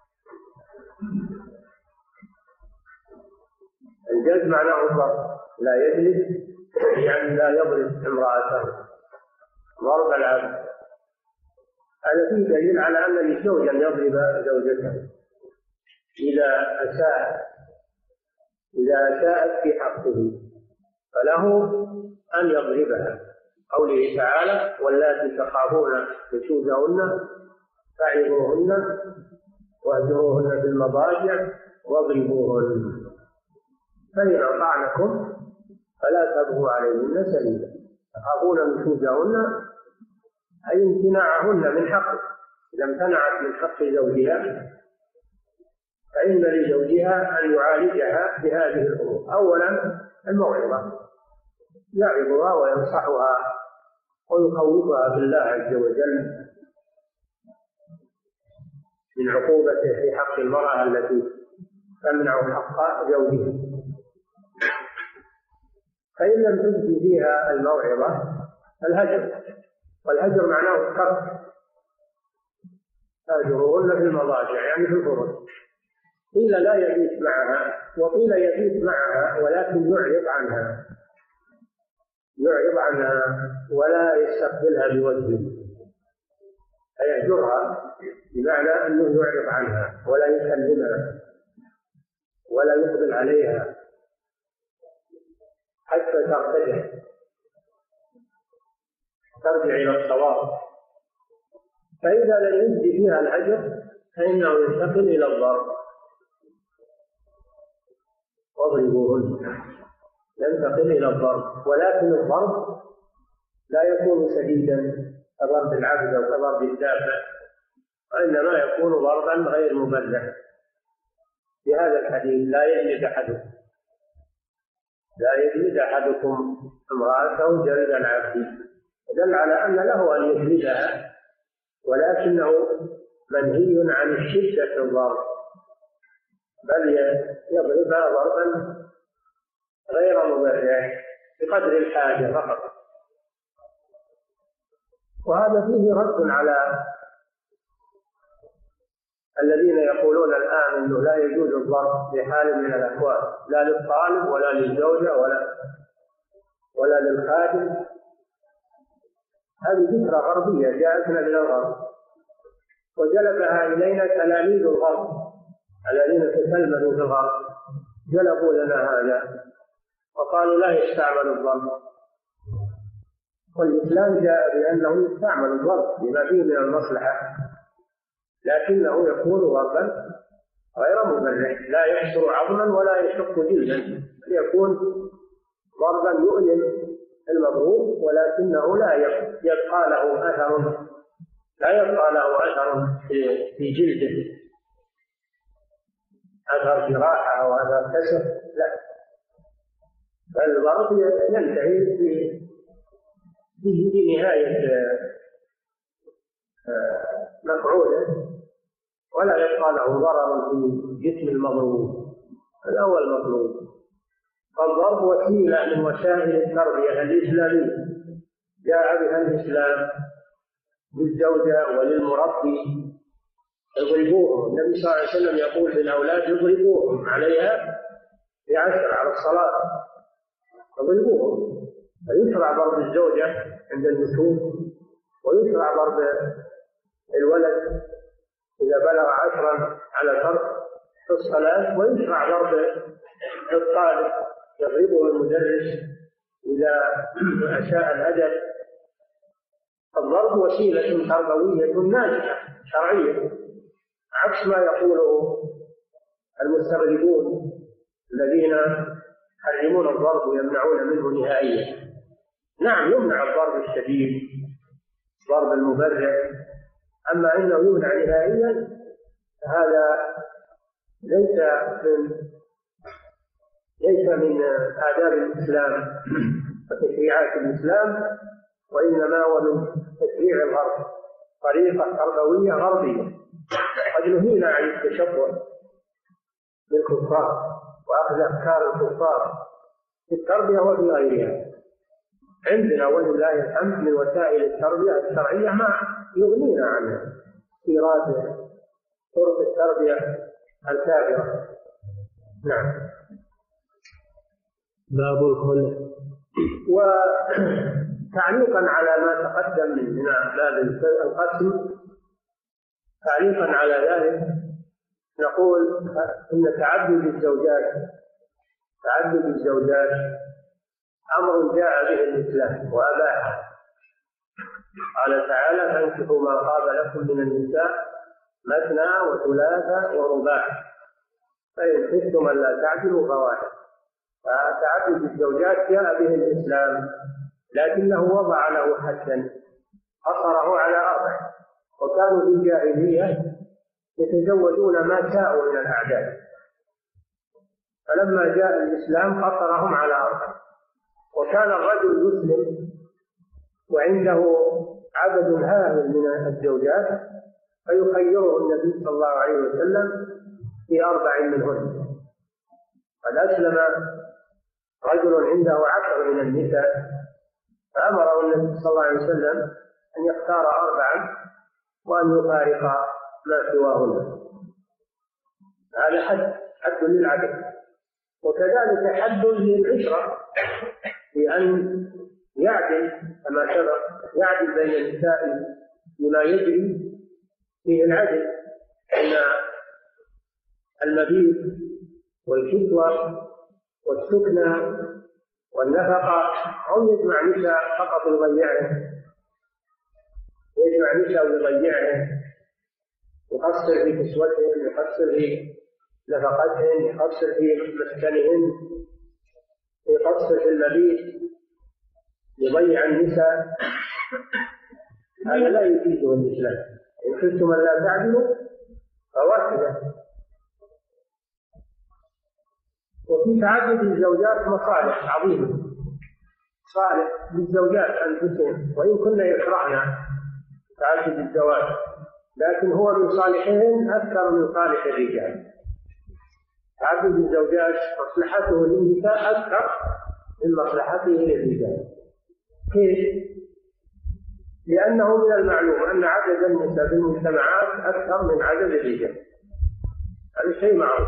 الجلد معناه الضرب، لا يجلد يعني لا يضرب امرأته ضرب العبد. هذا فيه دليل على أن للزوج أن يضرب زوجته إذا أساءت إذا أساءت في حقه، فله أن يضربها. قوله تعالى: واللاتي تخافون نشوزهن فاعظوهن واهجروهن في المضاجع واضربوهن، فإن أطعنكم فلا تبغوا عليهن سبيلا. تخافون نشوزهن أي امتناعهن من حقه، إذا امتنعت من حق زوجها فإن لزوجها أن يعالجها بهذه الأمور. أولا الموعظة، يعظها وينصحها ويخوفها بالله عز وجل من عقوبته في حق المرأة التي تمنع حق زوجها. فإن لم تجد فيها الموعظة الهجر، والهجر معناه الترك، هاجروهن في المضاجع يعني في الفروج. قيل لا يبيت معها وقيل يبيت معها ولكن يعرض عنها يعرض عنها ولا يستقبلها بوجهه، فيهجرها بمعنى أنه يعرض عنها ولا يكلمها ولا يقبل عليها حتى ترتجع ترجع إلى الصواب. فإذا لم يجد فيها الهجر فإنه ينتقل إلى الضرب، واضربوهن، ينتقل إلى الضرب. ولكن الضرب لا يكون شديدا كضرب العبد أو كضرب الدابة، وإنما يكون ضربا غير مبرح. في هذا الحديث: لا يجلد أحدكم لا يجلد أحدكم امرأته جلد العبد، دل على أن له أن يجلدها، ولكنه منهي عن الشدة في الضرب، بل يضربها ضربا غير مبرح بقدر الحاجة فقط. وهذا فيه رد على الذين يقولون الآن أنه لا يجوز الضرب بحال من الأحوال، لا للطالب ولا للزوجة ولا ولا للخادم. هذه فكرة غربية جاءتنا من الغرب، وجلبها إلينا تلاميذ الغرب الذين تتلمذوا في الغرب، جلبوا لنا هذا وقالوا لا يستعمل الضرب، والإسلام جاء بأنه يستعمل الضرب بما فيه من المصلحة، لكنه يكون ضربا غير مبرح، لا يكسر عظما ولا يشق جلدا، يكون ضربا يؤلم المضروب ولكنه لا يبقى له أثر لا يبقى له أثر في جلده، أثر جراحة أو أثر كسر، لا، بل الضرب ينتهي في نهاية مفعوله ولا يبقى له ضرر في جسم المضروب. هذا هو المطلوب. فالضرب وسيلة من وسائل التربية الإسلامية جاء بها الإسلام للزوجة وللمربي، يضربوهم. النبي صلى الله عليه وسلم يقول للأولاد: يضربوهم عليها بعشر، على الصلاة، يضربوهم. فيشرع ضرب الزوجة عند النشوز، ويشرع ضرب الولد إذا بلغ عشرا على فرق في الصلاة، ويشرع ضرب الطالب يضربه المدرس إذا أساء الأدب. الضرب وسيلة تربوية ناجحة شرعية، عكس ما يقوله المستغربون الذين يحرمون الضرب ويمنعون منه نهائيا. نعم يمنع الضرب الشديد، ضرب المبرح، أما أنه يمنع نهائيا هذا ليس من ليس من آداب الإسلام وتشريعات الإسلام، وإنما هو من تشريع الغرب، طريقة تربوية غربية. قد نهينا عن التشبه بالكفار وأخذ أفكار الكفار في التربية وفي غيرها. عندنا ولله الحمد من وسائل التربية الشرعية ما يغنينا عنها، إيراد طرق التربية الكافرة. نعم. باب الخلع. وتعليقا على ما تقدم من باب القسم، تعليقا على ذلك نقول إن تعدد الزوجات تعدد الزوجات أمر جاء به الإسلام وأباحه. قال تعالى: فانكحوا ما طاب لكم من النساء مثنى وثلاث ورباع فإن خفتم ألا تعدلوا فواحد. فتعدد الزوجات جاء به الإسلام، لكنه وضع له حدا قصره على أربع. وكانوا في الجاهلية يتزوجون ما شاءوا من الأعداد، فلما جاء الإسلام قصرهم على أربع. وكان الرجل يسلم وعنده عدد هائل من الزوجات فيخيره النبي صلى الله عليه وسلم في أربع منهن. قد أسلم رجل عنده عشر من النساء فأمره النبي صلى الله عليه وسلم أن يختار أربعا وأن يفارق ما سواهن. هذا حد حد للعدد. وكذلك حد للعشرة، بأن يعدل كما سبق، يعدل بين النساء بما يجري فيه العدل، أن المبيت والكسوة والسكنى والنفقة، أو يجمع نساء فقط يضيعهن، يجمع نساء ويضيعهن، يقصر في كسوتهن، يقصر في نفقتهن، يقصر في مسكنهن، يقصر في المبيت، يضيع النساء. هذا لا يفيده الإسلام. إن خفتم ألا تعدلوا فواحدة. وفي تعدد الزوجات مصالح عظيمة، صالح للزوجات أنفسهن، وإن كنا يكرهن تعدد الزواج، لكن هو من صالحهن أكثر من صالح الرجال. تعدد الزوجات مصلحته للنساء أكثر من مصلحته للرجال. كيف؟ لأنه من المعلوم أن عدد النساء في المجتمعات أكثر من عدد الرجال، هذا شيء معروف.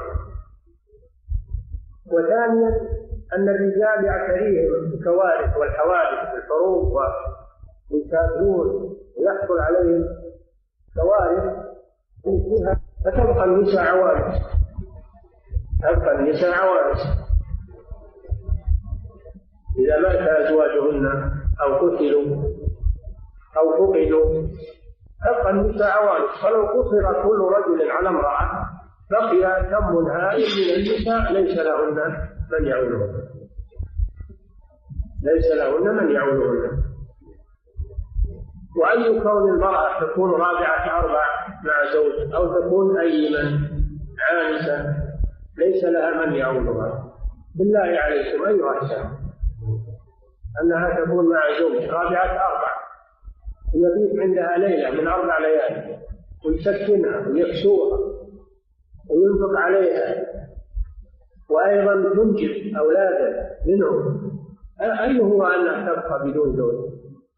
وثانيا أن الرجال يعتريهم الكوارث والحوادث والحروب ويسافرون ويحصل عليهم كوارث فيها، فتبقى النساء عوارض، تبقى النساء عوارض إذا مات أزواجهن أو قتلوا أو فقدوا، تبقى النساء عوارض. فلو قصر كل رجل على امرأة بقي كم هائل من النساء ليس لهن من يعولهن، ليس لهن من يعولهن. وأي كون المرأة تكون رابعة أربع مع زوج، أو تكون أيما عانسة ليس لها من يعولها. بالله عليكم أيها الشباب، أنها تكون مع زوج رابعة أربع ويبيت عندها ليلة من أربع ليالي ويسكنها ويكسوها وينفق عليها، وأيضا تنجب أولادا منهم، أي هو أنها تبقى بدون زوج؟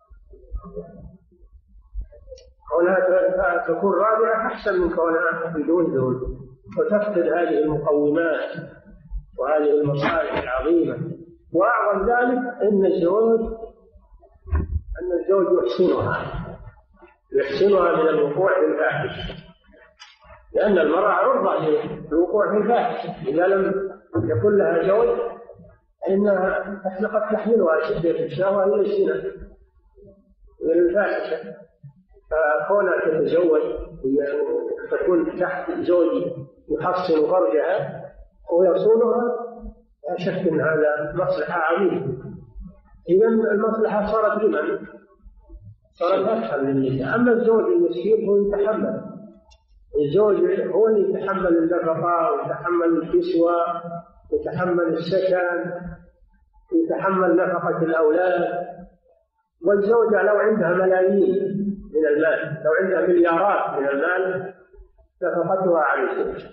كونها تكون رابعة أحسن من كونها بدون زوج وتفقد هذه المقومات وهذه المصالح العظيمة وأعظم ذلك أن الزوج أن الزوج يحسنها يحسنها من الوقوع في الفاحشة، لأن المرأة عرضة للوقوع في الفاحشة إذا لم يكن لها زوج، إنها قد تحملها شدة الشهوة إلى الزنا إلى الفاحشة. فكونها تتزوج تكون تحت زوج يحصن فرجها ويصونها لا شك أن هذا مصلحة عظيمة. إذا المصلحة صارت لمن؟ صارت أسهل للنساء. أما الزوج المسكين هو يتحمل، الزوج هو اللي يتحمل النفقة ويتحمل الكسوة ويتحمل السكن ويتحمل نفقة الأولاد. والزوجة لو عندها ملايين من المال، لو عندها مليارات من المال، نفقتها على الزوج.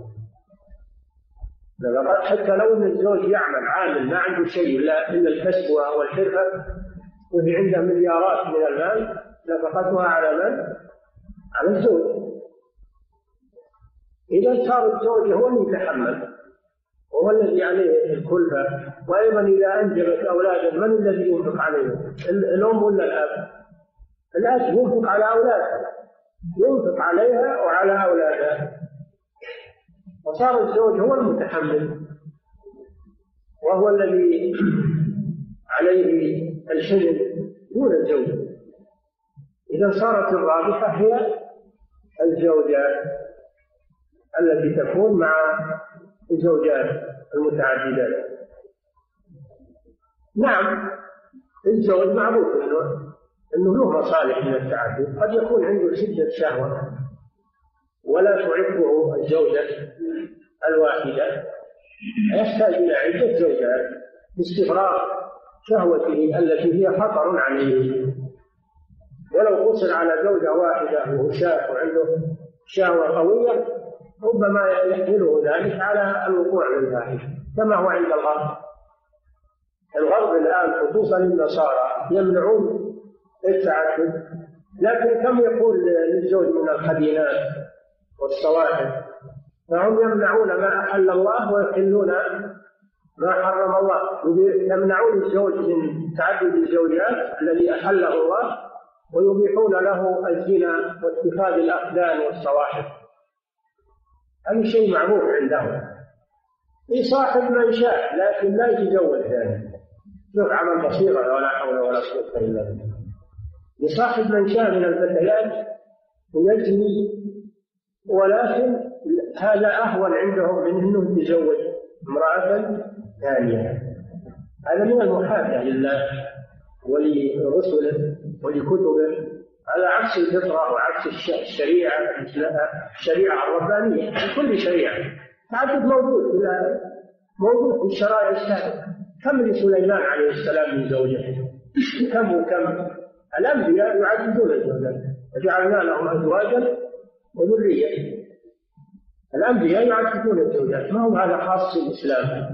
حتى لو ان الزوج يعمل عامل ما عنده شيء الا الكسب والحرفه وهي عنده مليارات من المال، نفقتها على من؟ على الزوج. اذا صار الزوج هو اللي يتحمل وهو الذي عليه الكلفه. وايضا اذا انجبت اولادا من الذي ينفق عليهم؟ الام ولا الاب؟ الاب ينفق على اولادها، ينفق عليها وعلى اولادها، وصار الزوج هو المتحمل وهو الذي عليه الحزن دون الزوج. إذا صارت الرابحة هي الزوجة التي تكون مع الزوجات المتعددات. نعم الزوج معروف انه انه له مصالح من التعدد، قد يكون عنده شدة شهوة ولا تعبه الزوجة الواحدة، يحتاج إلى عدة زوجات لاستفراغ شهوته التي هي خطر عليه. ولو قصر على زوجة واحدة وهو شاب وعنده شهوة قوية ربما يحمله ذلك على الوقوع في الفاحشة، كما هو عند الغرب. الغرب الآن خصوصا النصارى يمنعون التعدد، لكن كم يكون للزوج من الخدينات والصواحب، فهم يمنعون ما أحل الله ويحلون ما حرم الله. يمنعون الزوج من تعدد الزوجات الذي أحله الله ويبيحون له الزنا واتخاذ الأخدان والصواحب. هذا شيء معروف عندهم. يصاحب من شاء لكن لا يتزوج ذلك. شوف عمل بصيرة ولا حول ولا قوة إلا بالله. يصاحب من شاء من الفتيات ويزني، ولكن هذا أهون عندهم من أنه يتزوج امرأة ثانية. هذا من المحادة لله ولرسله ولكتبه، هذا عكس الفطرة وعكس الشريعة الشريعة الربانية. كل شريعة تعدد موجود موجود في الشرائع السابقة. كم لسليمان عليه السلام من زوجته؟ كم وكم. الأنبياء يعددون الزوجات وجعلنا لهم أزواجا وذرية. الأنبياء يعددون الزوجات، ما هو هذا خاص بالإسلام،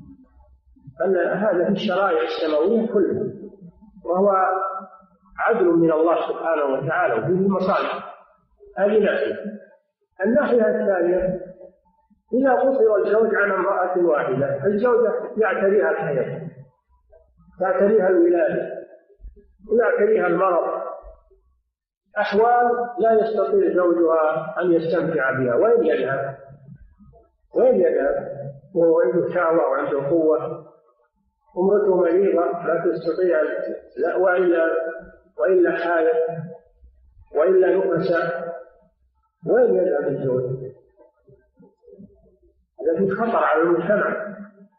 أن هذا في الشرائع السماوية كلها، وهو عدل من الله سبحانه وتعالى وفيه مصالح. هذه ناحية. الناحية الثانية إذا قصر الزوج عن امرأة واحدة، الزوجة يعتريها الحياة، يعتريها الولادة، يعتريها المرض، أحوال لا يستطيع زوجها أن يستمتع بها. وين يذهب؟ وين يذهب؟ وهو عنده شهوة وعنده قوة، امرته مريضة لا تستطيع، لا وإلا وإلا حالة وإلا نفسا، وين يذهب الزوج؟ هذا في خطر على المجتمع.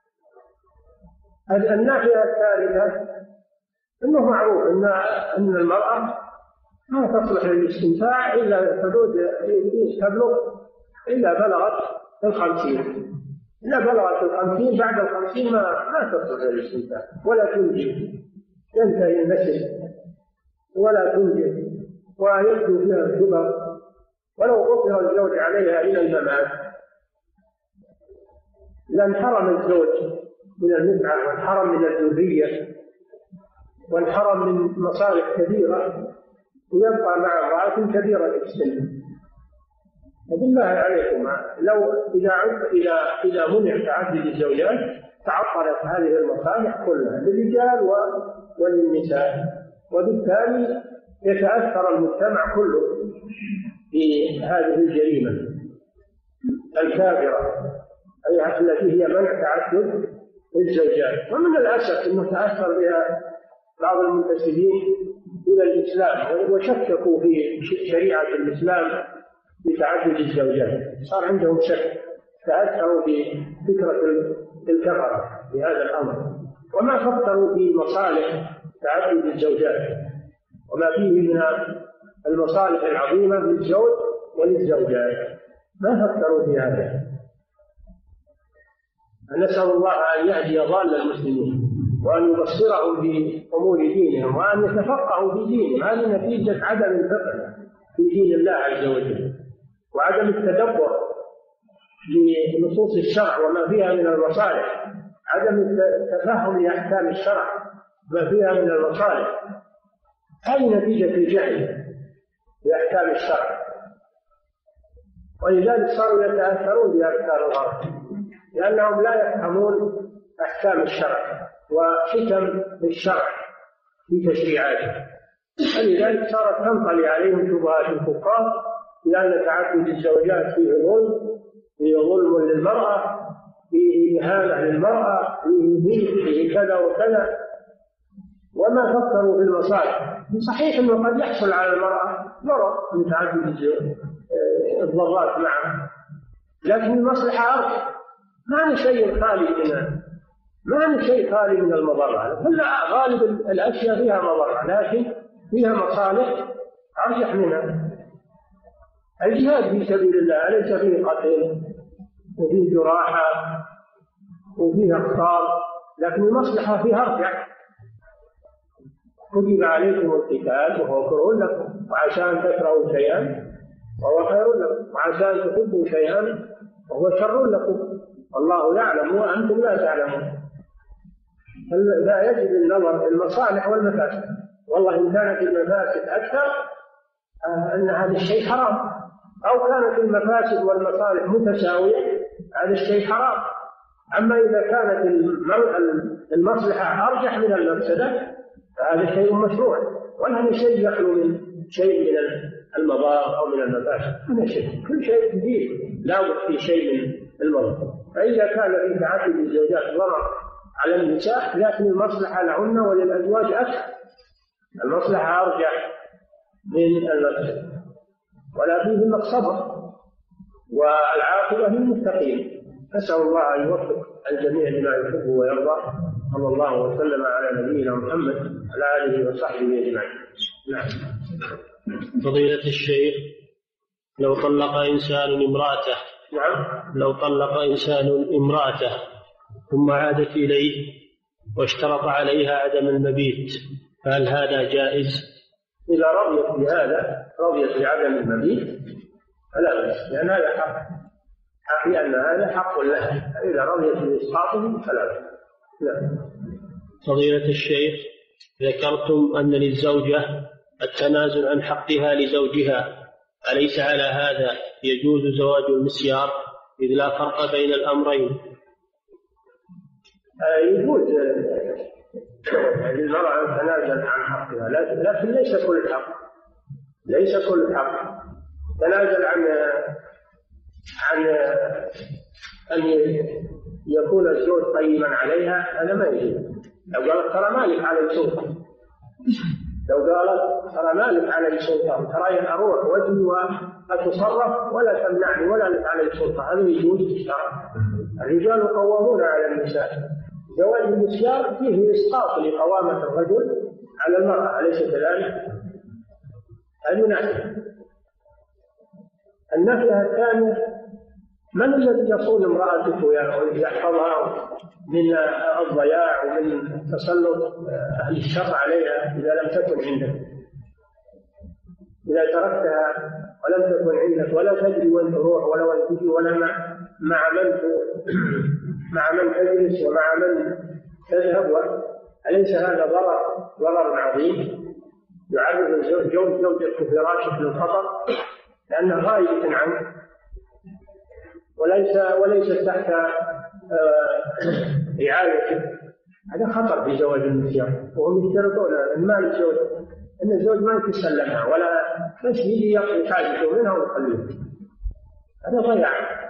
الناحية الثالثة أنه معروف أن أن المرأة ما تصلح للاستمتاع إلا حدود تبلغ إلا بلغت الخمسين. إلا بلغت الخمسين، بعد الخمسين ما ما تصلح للاستمتاع ولا تنجب، ينتهي النسل ولا تنجب ويبدو فيها الكبر. ولو قصر الزوج عليها إلى الممات لانحرم الزوج من المتعة وانحرم من الذرية وانحرم من مصالح كبيرة، ويبقى مع امرأة كبيرة السن. وبالله عليكم لو إذا إذا إذا منع تعدد الزوجات تعطلت هذه المصالح كلها للرجال وللنساء، وبالتالي يتأثر المجتمع كله في هذه الجريمة الكافرة أي التي هي منع تعدد الزوجات. ومن الأسف أنه تأثر بها بعض المنتسبين إلى الإسلام وشككوا في شريعة الإسلام بتعدد الزوجات، صار عندهم شك، تأثروا بفكرة الكفرة في هذا الأمر، وما فكروا في مصالح تعدد الزوجات وما فيه من المصالح العظيمة للزوج وللزوجات، ما فكروا في هذا. نسأل الله أن يهدي ضال المسلمين وأن يبصرهم بأمور دينهم وأن يتفقهوا في دينهم. هذه نتيجة عدم الفقه في دين الله عز وجل وعدم التدبر لنصوص الشرع وما فيها من المصالح، عدم التفهم لأحكام الشرع ما فيها من المصالح. هذه نتيجة الجهل بأحكام الشرع، ولذلك صاروا يتأثرون بأفكار الغرب لأنهم لا يفهمون أحكام الشرع وحكم الشرع في تشريعاته، فلذلك صارت تنطلي عليهم شبهات الفقهاء لأن تعدد الزوجات فيه ظلم، فيه ظلم للمرأة، فيه إهانة للمرأة، فيه فيه كذا وكذا، وما فكروا في المصالح. صحيح أنه قد يحصل على المرأة ضرر من تعدد الضرات معه، لكن المصلحة أرجح. ما هي شيء خالي منها، ما هي شيء خالي من المضرة، كل غالب الأشياء فيها مضرة لكن فيها مصالح أرجح منها. الجهاد في سبيل الله ليس فيه قتل وفيه جراحة وفيه أخطار، لكن المصلحة فيها أرجح. كتب عليكم القتال وهو كره لكم وعسى أن تكرهوا شيئا وهو خير لكم وعسى أن تحبوا شيئا وهو شر لكم والله يعلم وأنتم لا تعلمون. لا يجب النظر في المصالح والمفاسد، والله إن كانت المفاسد أكثر أن هذا الشيء حرام، أو كانت المفاسد والمصالح متساوية هذا الشيء حرام. أما إذا كانت المصلحة أرجح من المفسدة فهذا شيء مشروع، ولا شيء يخلو من شيء من المضار أو من المفاسد. هذا شيء كل شيء جديد لا بد في شيء من المضار. فإذا كان في تعدد الزوجات ضرر على النساء لكن المصلحة لهن وللأزواج أكثر، المصلحة أرجح من المفسدة، ولا فيه إلا الصبر والعاقبة للمتقين. نسأل الله أن يوفق الجميع لما يحب ويرضى. صلى الله وسلم على نبينا محمد وعلى آله وصحبه أجمعين. نعم. فضيلة الشيخ، لو طلق إنسان امرأته نعم. لو طلق إنسان امرأته ثم عادت إليه واشترط عليها عدم المبيت فهل هذا جائز؟ إذا رضيت بهذا رضيت بعدم المبيت فلا بأس، لأن هذا حق، حق لأن هذا حق لها. إذا رضيت بإسقاطه فلا بأس. نعم. فضيلة الشيخ، ذكرتم أن للزوجة التنازل عن حقها لزوجها، أليس على هذا يجوز زواج المسيار إذ لا فرق بين الأمرين؟ يجوز للمرأة أن تتنازل عن حقها، لكن ليس كل الحق، ليس كل الحق. تنازل عن عن أن يكون الزوج طيبا عليها هذا ما يجوز. لو قالت ترى مالك علي سلطة، لو قالت ترى مالك علي سلطة، ترى أروح وجهي وأتصرف ولا تمنعني ولا لك علي سلطة، هذا يجوز في الشرع. الرجال قوامون على النساء. زواج المسيار فيه إسقاط لقوامة الرجل على المرأة، أليس كذلك؟ هذه ناحية. الناحية الثانية، من الذي يصون امرأته ويحفظها من الضياع ومن تسلط أهل الشر عليها إذا لم تكن عندك؟ إذا تركتها ولم تكن عندك ولا تدري وين تروح ولا وين تجي ولا مع مع من مع من تجلس ومع من تذهب، أليس هذا ضرر ضرر عظيم يعرض الزوج زوجته في فراشك للخطر لأنها غائبة عنه وليس وليس تحت رعايته، هذا خطر في زواج النسيان. وهم يشترطون ان ما الزوج ان الزوج ما يتسلمها ولا بس يجي يقضي حاجته منها ويخليها، هذا ضياع.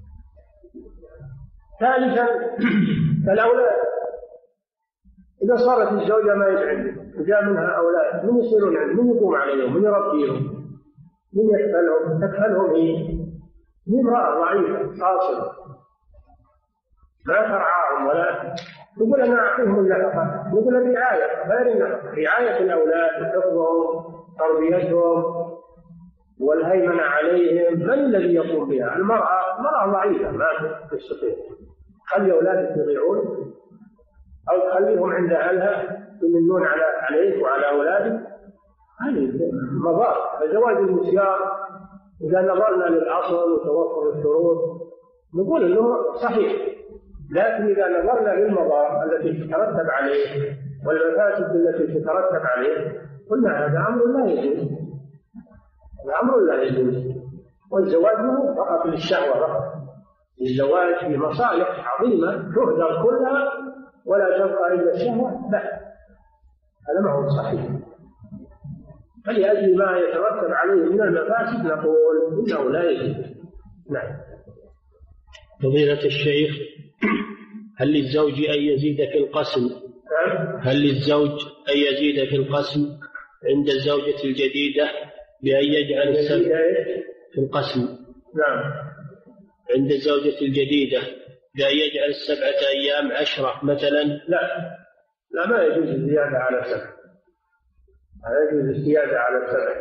ثالثا فالأولاد، إذا صارت الزوجة ما يدعي وجاء منها أولاد، من يصيرون عنده؟ من يقوم عليهم؟ من يربيهم؟ من يكفلهم؟ تكفلهم هي؟ من امرأة ضعيفة قاصرة ما ترعاهم ولا تقول أنا أعطيهم النفقة، نقول الرعاية غير النفقة، رعاية الأولاد وحفظهم تربيتهم والهيمنة عليهم، من الذي يقوم بها؟ المرأة. المرأة ضعيفة ما تستطيع. خلي أولادك يضيعون أو تخليهم عند أهلها يمنون على عليك وعلى أولادك، هذه مضار. فزواج المسيار إذا نظرنا للأصل وتوفر الشروط نقول إنه صحيح، لكن إذا نظرنا للمضار التي تترتب عليه والمفاسد التي تترتب عليه قلنا هذا أمر لا يجوز، هذا أمر لا يجوز. والزواج هو فقط للشهوة فقط، الزواج في مصالح عظيمة تهدر كلها ولا تبقى إلا الشهوة، لا، هذا ما هو صحيح. فلأجل ما يترتب عليه من المفاسد نقول إنه لا يجوز. نعم. فضيلة الشيخ، هل للزوج أن يزيد في القسم؟ هل للزوج أن يزيد في القسم عند الزوجة الجديدة بأن يجعل السبع في القسم؟ نعم. عند الزوجة الجديدة بأن يجعل السبعة أيام عشرة مثلا؟ لا، لا، ما يجوز الزيادة على سبع، لا يجوز الزيادة على سبع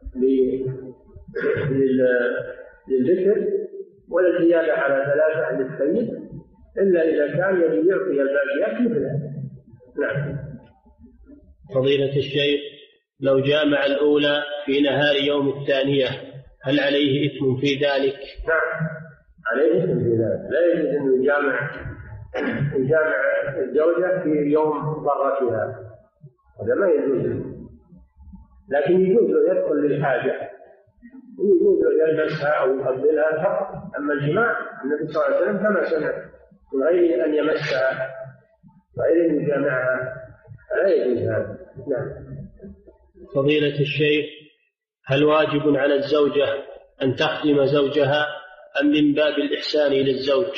للذكر، ولا الزيادة على ثلاثة للسيد، إلا إذا كان يجب يعطي الباقيات مثلها. نعم. فضيلة الشيخ، لو جامع الأولى في نهار يوم الثانية هل عليه إثم في ذلك؟ نعم، عليه إثم في ذلك. لا يجوز أن يجامع يجامع الزوجة في يوم ضرتها، هذا ما يجوز. لكن يجوز له يدخل للحاجة، يجوز له يلبسها أو يقبلها فقط. أما الجماع النبي صلى الله عليه وسلم كما سمع من غير أن يمسها وغير أن يجامعها، لا يجوز هذا. نعم. فضيلة الشيخ، هل واجب على الزوجة أن تخدم زوجها أم من باب الإحسان إلى الزوج؟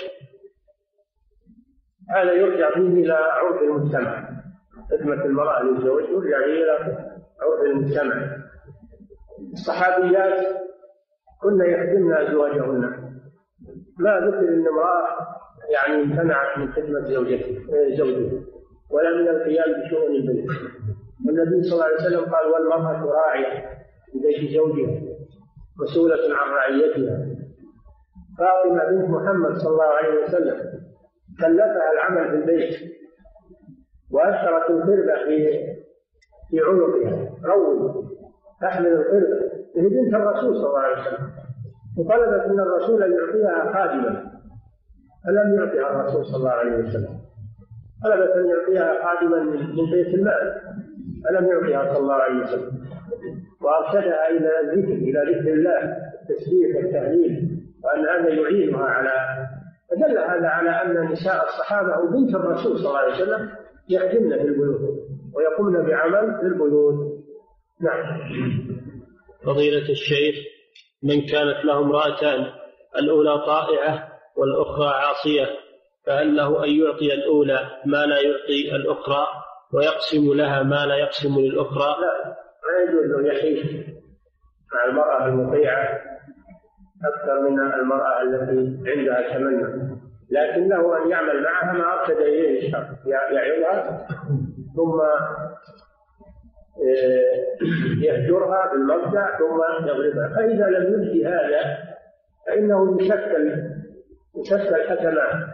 هذا يرجع فيه إلى عرف المجتمع. خدمة المرأة للزوج يرجع فيه إلى عرف المجتمع. الصحابيات كن يخدمن أزواجهن، ما ذكر أن امرأة يعني امتنعت من خدمة زوجها ولا من القيام بشؤون البيت. والنبي صلى الله عليه وسلم قال: والمرأة راعية في بيت زوجها مسؤولة عن رعيتها. فاطمة بنت محمد صلى الله عليه وسلم كلفها العمل في البيت وأثرت القربة في في عنقها، روض تحمل القربة، هي بنت الرسول صلى الله عليه وسلم، وطلبت من الرسول أن يعطيها خادما فلم يعطيها الرسول صلى الله عليه وسلم. طلبت أن يعطيها خادما من بيت المال فلم يعطيها صلى الله عليه وسلم، وأرشدها إلى الذكر إلى ذكر الله التسبيح والتهليل، وأن هذا يعينها على. فدل هذا على أن نساء الصحابة وبنت الرسول صلى الله عليه وسلم يخدمن في البيوت ويقومن بعمل في البيوت. نعم. فضيلة الشيخ، من كانت له امرأتان الأولى طائعة والأخرى عاصية فهل له أن يعطي الأولى ما لا يعطي الأخرى ويقسم لها ما لا يقسم للأخرى؟ لا، ما يجوز له يحيف مع المرأة المطيعة أكثر من المرأة التي عندها تمنى، لكن له أن يعمل معها ما أرشد إليه الشرع، يعظها ثم يهجرها بالمضجع ثم يضربها. فإذا لم يجد هذا فإنه يشكل يشكل حكمان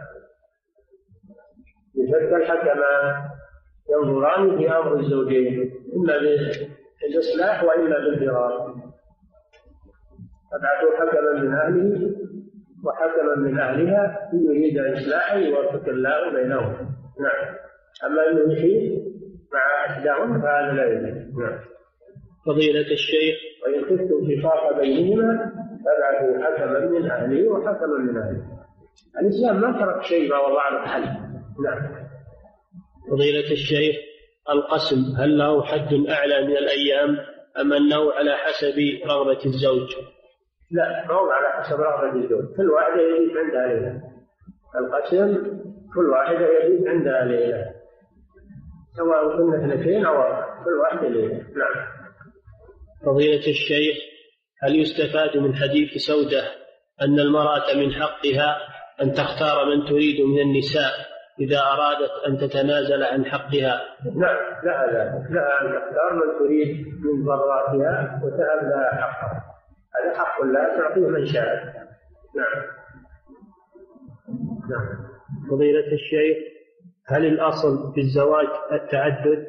يشكل حكمان ينظران في أمر الزوجين، إما بالإصلاح وإما بالفراق. فبعثوا حكما من أهله وحكما من أهلها إن يريد إصلاحا يوفق الله بينهم. نعم. أما أنه يحيط مع أحداهم فهذا لا يجوز. نعم. فضيلة الشيخ، وإن خفتم شقاق بينهما فابعثوا حكما من أهله وحكما من أهله. الإسلام ما ترك شيء ما وضع له حل، نعم. فضيلة الشيخ، القسم هل له حد أعلى من الأيام أم أنه على حسب رغبة الزوج؟ لا، ما هو على حسب رغبة الزوج، كل واحدة يجب عندها ليلة. القسم كل واحدة يجب عندها ليلة، سواء كنا اثنتين أو أربعة، كل واحدة ليلة. نعم. فضيلة الشيخ، هل يستفاد من حديث سودة أن المرأة من حقها أن تختار من تريد من النساء إذا أرادت أن تتنازل عن حقها؟ نعم، لها ذلك، لها أن تختار من تريد من ضراتها وتهب لها حقها، هذا حق لا تعطيه من شاء. نعم. نعم. فضيلة الشيخ، هل الأصل في الزواج التعدد؟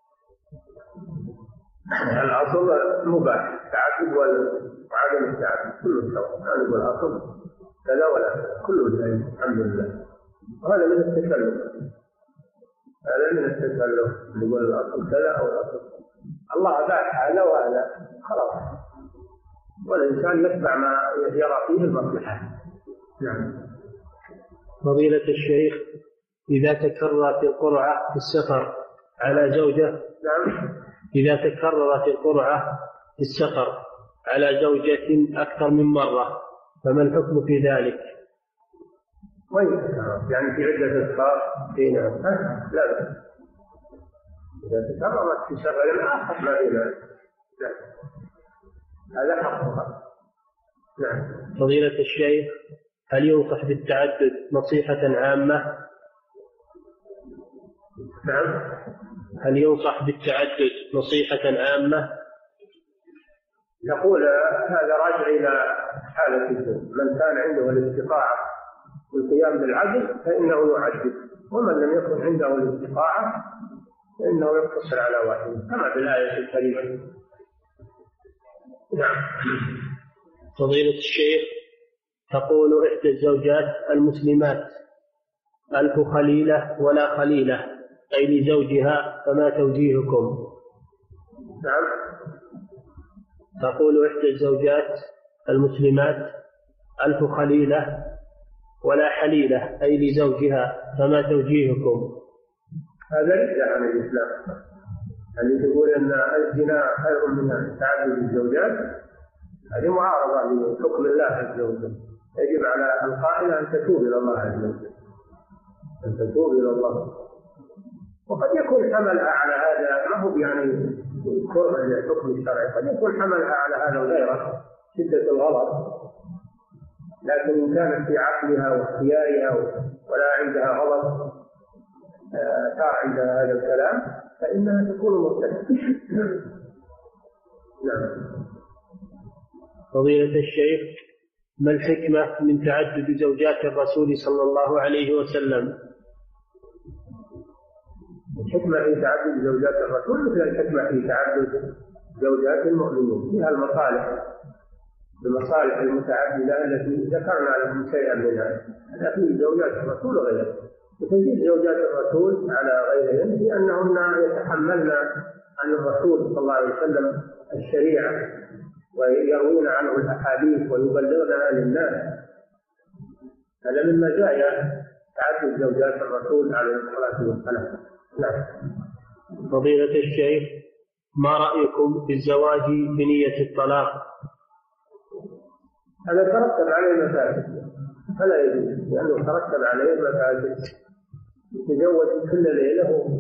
الأصل مباح التعدد وعدم التعدد كله سواء، يعني الأصل كذا ولا كذا، كله جائز الحمد لله. وهذا من التكلف، هذا من التكلف، نقول الأصل كذا أو الأصل الله باح هذا وهذا خلاص، والإنسان يتبع ما يرى فيه المصلحة. نعم. فضيلة الشيخ، إذا تكررت القرعة في السفر على زوجة نعم. إذا تكررت القرعة في السفر على زوجة أكثر من مرة فما الحكم في ذلك؟ وين تكرر؟ يعني في عدة أسفار؟ في نعم. لا لا، إذا تكررت في سفر آخر ما في ذلك، هذا حقها. نعم. فضيلة الشيخ، هل ينصح بالتعدد نصيحة عامة؟ نعم. هل ينصح بالتعدد نصيحة عامة؟ نقول هذا راجع إلى حالة الزوج، من كان عنده الاستطاعة والقيام بالعدل فإنه يعدد، ومن لم يكن عنده الاستطاعة فإنه يقتصر على واحد كما في الآية الكريمة. نعم. فضيلة الشيخ، تقول إحدى الزوجات المسلمات: ألف خليلة ولا خليلة، أي لزوجها، فما توجيهكم؟ نعم. تقول إحدى الزوجات المسلمات: ألف خليلة ولا حليلة، أي لزوجها، فما توجيهكم؟ هذا ليس عن الإسلام، اللي تقول أن الزنا خير من تعدد الزوجات، هذه معارضة لحكم الله عز وجل. يجب على القائلة أن تتوب إلى الله عز وجل، أن تتوب إلى الله. وقد يكون حملها على هذا ما هو يعني كره للحكم الشرعي، قد يكون حملها على هذا وغيره شدة الغضب، لكن إن كانت في عقلها واختيارها ولا عندها غضب صار عندها هذا الكلام فإنها تكون مرتدة. نعم. فضيلة الشيخ، ما الحكمة من تعدد زوجات الرسول صلى الله عليه وسلم؟ الحكمة في تعدد زوجات الرسول مثل الحكمة في تعدد زوجات المؤمنين، فيها المصالح، المصالح المتعددة التي ذكرنا لكم شيئا منها، هذا في زوجات الرسول وغيرها. وتزيد زوجات الرسول على غيرهن لأنهن يتحملن عن الرسول صلى الله عليه وسلم الشريعة ويروون عنه الأحاديث ويبلغنها للناس، هذا من مزايا تعدد زوجات الرسول عليه الصلاة والسلام. نعم. فضيلة الشيخ، ما رأيكم في الزواج بنية الطلاق؟ هذا ترتب عليه مفاسد فلا يجوز، لأنه ترتب عليه مفاسد، يتزوج كل ليلة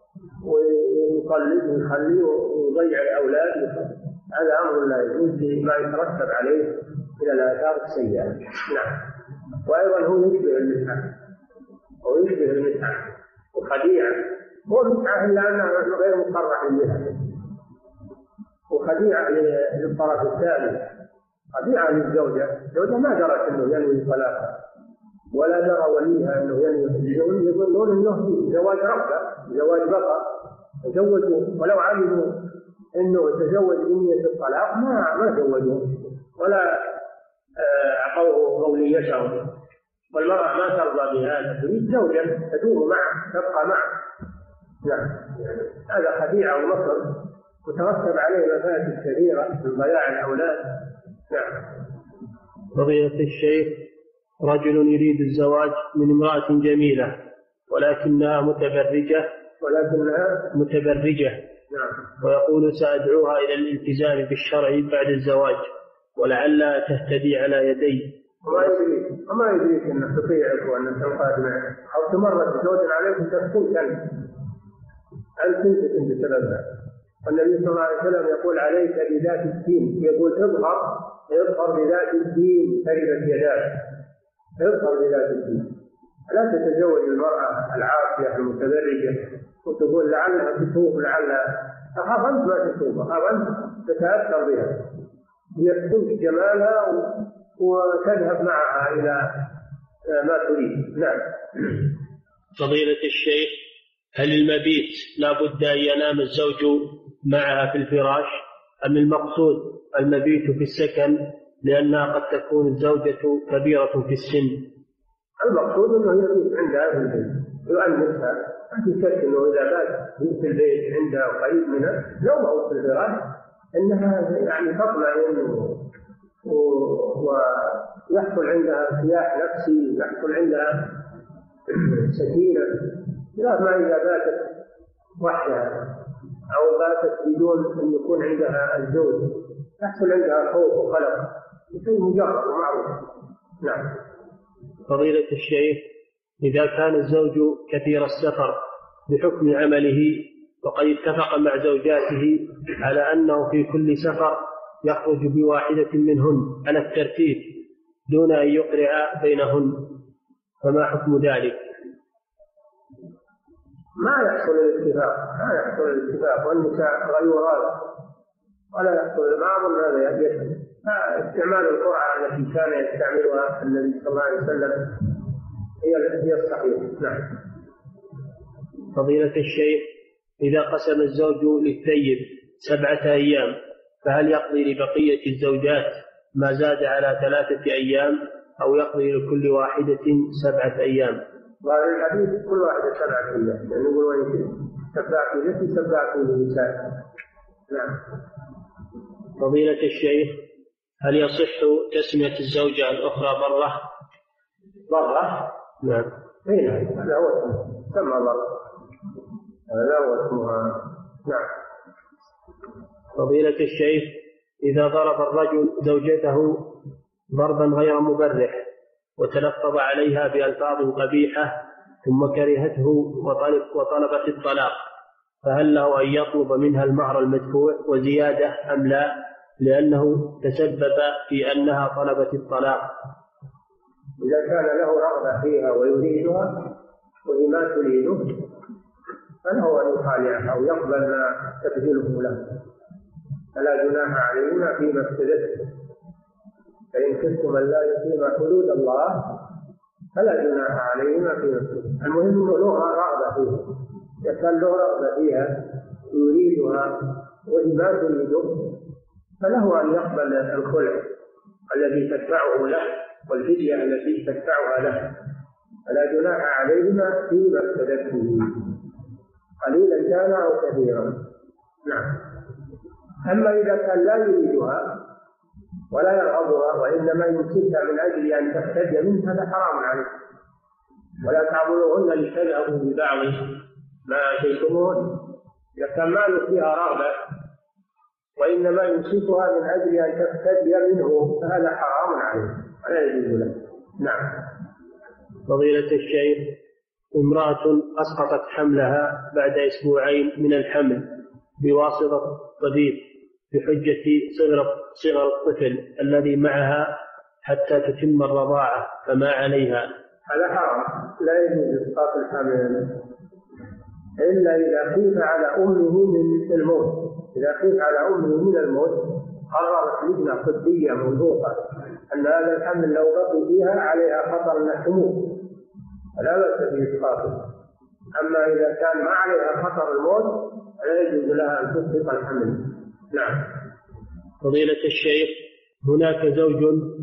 ويقلد ويخليه ويضيع الأولاد، هذا أمر لا يجوز ما يترتب عليه إلى الآثار السيئة. نعم. وأيضا هو يشبه المتعة، هو يشبه المتعة وخديعة، هو متعة إلا أنها غير مصرح بها، وخديعة للطرف الثاني، خديعة للزوجة، الزوجة ما درت أنه ينوي طلاقها ولا درى وليها أنه ينوي، يظنون أنه زواج رغبة، زواج بقى، تزوجوا ولو علموا أنه تزوج بنية الطلاق ما ما زوجوه ولا أعطوه قوليتهم. والمرأة ما ترضى بهذا، تريد زوجا تدوم معه تبقى معه. نعم. هذا خديعة ومكر وترتب عليه مفاسد كثيرة من ضياع الأولاد. نعم. فضيلة الشيخ، رجل يريد الزواج من امرأة جميلة ولكنها متبرجة ولكنها متبرجة نعم. ويقول سأدعوها إلى الالتزام بالشرع بعد الزواج ولعلها تهتدي على يدي. وما يدريك وما يدريك أنك تطيعك وأنك تنقاد معك أو تمرد زوجا عليك وتفتنك أنت أنت تنتج بسببها. والنبي صلى الله عليه وسلم يقول عليك بذات الدين، يقول اظهر اظهر بذات الدين تجد يداك، اظهر بذات الدين. لا تتزوج المرأة العاصية المتبرجة وتقول لعلها تتوب لعلها، أخاف أنت ما تتوب، أخاف أنت تتأثر بها يفتنك جمالها وتذهب معها إلى ما تريد. نعم. فضيلة الشيخ، هل المبيت لا بد أن ينام الزوج معها في الفراش أم المقصود المبيت في السكن لأنها قد تكون الزوجة كبيرة في السن؟ المقصود أنه يبيت عندها في البيت يؤنسها، أنت شك أنه إذا بات في البيت عندها قريب منها لو ما هو في الفراش أنها يعني تطمئن ويحصل عندها ارتياح نفسي، يحصل عندها سكينة. لا ما إذا باتت وحدها أو باتت بدون أن يكون عندها الزوج يحصل عندها خوف وقلق، شيء مجرد ومعروف. نعم. فضيلة الشيخ، إذا كان الزوج كثير السفر بحكم عمله وقد اتفق مع زوجاته على أنه في كل سفر يخرج بواحدة منهن على الترتيب دون أن يقرع بينهن، فما حكم ذلك؟ ما يحصل الاتفاق ما يحصل الاتفاق والنساء غيورات ولا يحصل. ما أظن هذا يحصل. استعمال القرعة التي كان يستعملها النبي صلى الله عليه وسلم هي هي الصحيح. نعم. فضيلة الشيخ، إذا قسم الزوج للثيب سبعة أيام فهل يقضي لبقية الزوجات ما زاد على ثلاثة أيام أو يقضي لكل واحدة سبعة أيام؟ وهذا الحديث كل واحدة سبعة أيام، يعني يقول وين سبعة التي سبعة النساء. نعم. فضيلة الشيخ، هل يصح تسمية الزوجة الأخرى برة؟ برة؟ نعم. أي نعم، هذا هو اسمه، سمى برة، هذا هو اسمها. نعم. فضيلة الشيخ، إذا ضرب الرجل زوجته ضربا غير مبرح وتلفظ عليها بألفاظ قبيحة ثم كرهته وطلب وطلبت الطلاق فهل له أن يطلب منها المهر المدفوع وزيادة أم لا، لأنه تسبب في أنها طلبت الطلاق؟ إذا كان له رغبة فيها ويريدها وهي ما تريده فله أن يخالعها أو يقبل ما تبذله له، فلا جناح عليهما فيما افتدته. فإن خفتم أن لا يقيما حدود الله فلا جناح عليهما فيما افتدته. المهم أنه له رغبة فيها، إذا كان له رغبة فيها يريدها وهي ما تريده فله أن يقبل الخلع الذي تدفعه له والفدية التي تدفعها له، فلا جناح عليهما فيما افتدته قليلا كان أو كثيرا. نعم. أما إذا كان لا يريدها ولا يرغبها وإنما يمسكها من أجل أن تفتدي منها هذا حرام عليه. ولا تعبدوهن لتذهبوا ببعض ما أتيتموهن. إذا كان ما له فيها رغبة وإنما يمسكها من أجل أن تفتدي منه فهذا حرام عليه ولا يجوز له. نعم. فضيلة الشيخ، امرأة أسقطت حملها بعد أسبوعين من الحمل بواسطة طبيب بحجة صغر صغر الطفل الذي معها حتى تتم الرضاعة، فما عليها؟ هذا حرام، لا يجوز إسقاط الحمل إلا إذا خيف على أمه من الموت. إذا خيف على أمه من الموت قررت لجنة طبية موثوقة أن هذا الحمل لو بقي فيها عليها خطر أنها تموت فلا بأس بإسقاطه. أما إذا كان ما عليها خطر الموت لا يجوز لها أن تسقط الحمل. نعم. فضيلة الشيخ، هناك زوج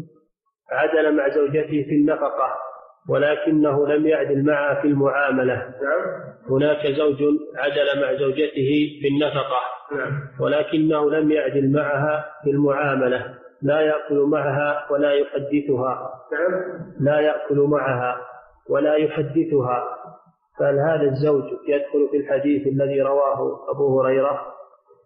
عدل مع زوجته في النفقة ولكنه لم يعدل معها في المعاملة. نعم. هناك زوج عدل مع زوجته في النفقة نعم. ولكنه لم يعدل معها في المعاملة، لا يأكل معها ولا يحدثها. نعم. لا يأكل معها ولا يحدثها فهل هذا الزوج يدخل في الحديث الذي رواه أبو هريرة؟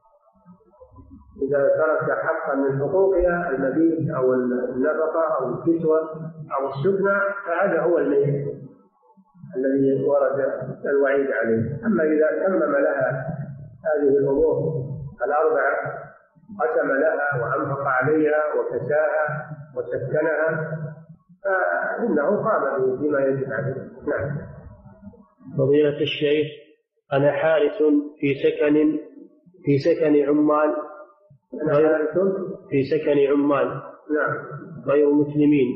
إذا ترك حقا من حقوقها المبيت أو النفقة أو الكسوة أو السكنى فهذا هو الميت الذي ورد الوعيد عليه. أما إذا تمم لها هذه الأمور الأربعة، قسم لها وأنفق عليها وكساها وسكنها، فإنه قام بما يجب عليه. نعم. فضيلة الشيخ، أنا حارس في سكن في سكن عمال غير في سكن عمال نعم. غير مسلمين،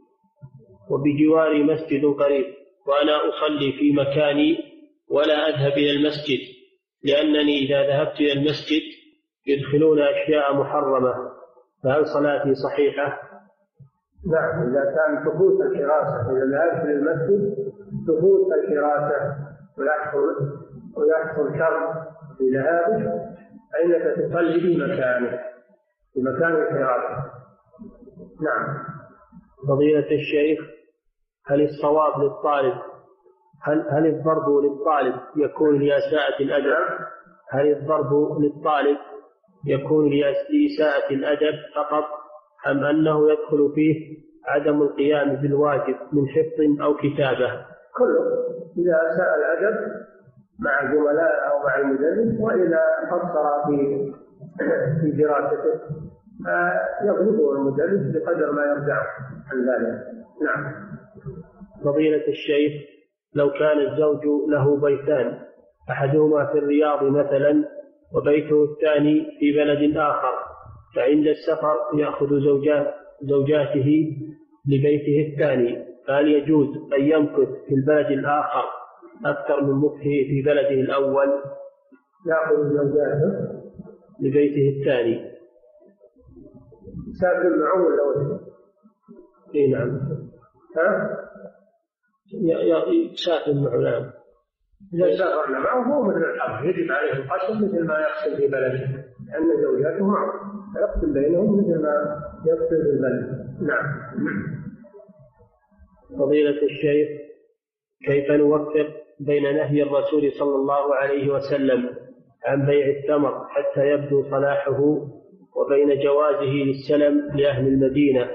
وبجواري مسجد قريب، وأنا أصلي في مكاني ولا أذهب إلى المسجد، لأنني إذا ذهبت إلى المسجد يدخلون أشياء محرمة، فهل صلاتي صحيحة؟ نعم. إذا كان تفوت الحراسة، إذا ذهبت إلى المسجد تفوت الحراسة ويحصل ويحصل شر في ذهابك، فإنك تصلي في مكانك في مكان الحراسة. نعم. فضيلة الشيخ، هل الصواب للطالب هل هل الضرب للطالب يكون لإساءة الأدب؟ هل الضرب للطالب يكون لإساءة الأدب فقط، أم أنه يدخل فيه عدم القيام بالواجب من حفظ أو كتابة؟ كله. إذا أساء الأدب مع زملاء أو مع المدرس، وإذا قصر في في دراسته يضربه المدرس بقدر ما يرجعه عن ذلك. نعم. فضيلة الشيخ، لو كان الزوج له بيتان، أحدهما في الرياض مثلا وبيته الثاني في بلد آخر، فعند السفر يأخذ زوجات زوجاته لبيته الثاني، فهل يجوز أن يمكث في البلد الآخر أكثر من مكثه في بلده الأول؟ يأخذ زوجاته لبيته الثاني. سافر معه ولا وجه؟ إيه نعم. ها؟ يسافر معه. نعم. إذا سافرنا معه هو مثل الحرب، يجب عليه القسم مثل ما يقسم في بلده، لأن زوجاته معه فيقسم بينهم مثل ما يقسم في البلد. نعم. فضيلة الشيخ، كيف نوفق بين نهي الرسول صلى الله عليه وسلم عن بيع التمر حتى يبدو صلاحه وبين جوازه للسلم لأهل المدينة؟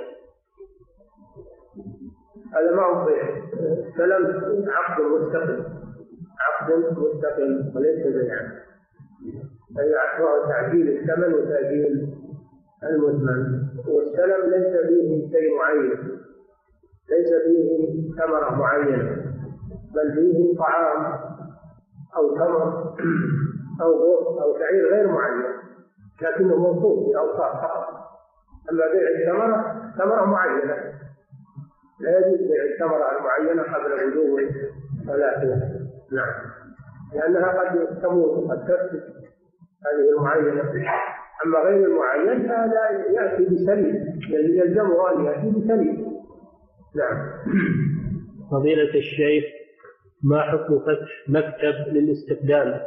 هذا ما هو بيع. السلم عقد مستقل، عقد مستقل وليس بيعا. أي عقد تعجيل الثمن وتأجيل المثمن، والسلم ليس فيه شيء معين، ليس فيه ثمرة معينة، بل فيه طعام أو تمر أو غوث أو شعير غير معين، لكنه موصوف بأوصاف فقط. أما بيع الثمرة ثمرة معينة لا يجوز بيع الثمرة المعينة قبل بدو صلاتها. نعم. لأنها قد تموت وقد تفسد هذه المعينة. أما غير المعين فهذا يأتي بسليم، يلزمه أن يأتي بسليم. نعم. فضيلة الشيخ، ما حكم فتح مكتب للاستخدام؟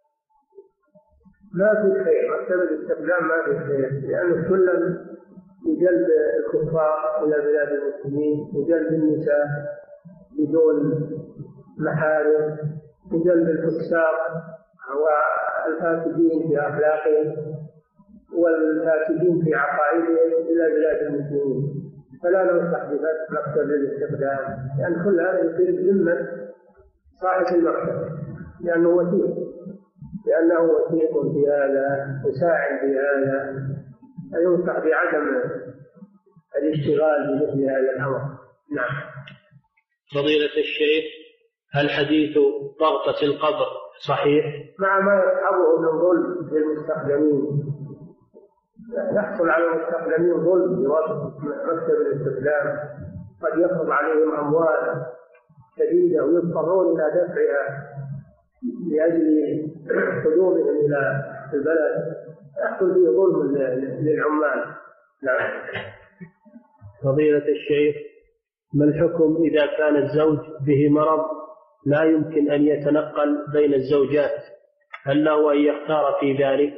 ما في خير. مكتب الاستخدام ما في خير، لأنه سلم لجلب الكفار إلى بلاد المسلمين، وجلب النساء بدون محارم، وجلب الفساق والفاسدين في أخلاقهم والفاسدين في عقائدهم إلى بلاد المسلمين. فلا ننصح بفتح مكتب للاستخدام، لأن كل هذا يصير بذمة صاحب المكتب، لأنه وثيق لأنه وثيق في هذا وساعد في هذا. فينصح بعدم الاشتغال بمثل هذا الأمر. نعم. فضيلة الشيخ، هل حديث ضغطة القبر صحيح؟ مع ما يصحبه من ظلم للمستخدمين، يحصل على المستخدمين ظلم بواسطة مكتب الاستخدام، قد يفرض عليهم أموال شديدة ويضطرون إلى دفعها لأجل قدومهم إلى البلد، يحصل فيه ظلم للعمال. نعم. فضيلة الشيخ، ما الحكم إذا كان الزوج به مرض لا يمكن أن يتنقل بين الزوجات؟ هل له أن يختار في ذلك؟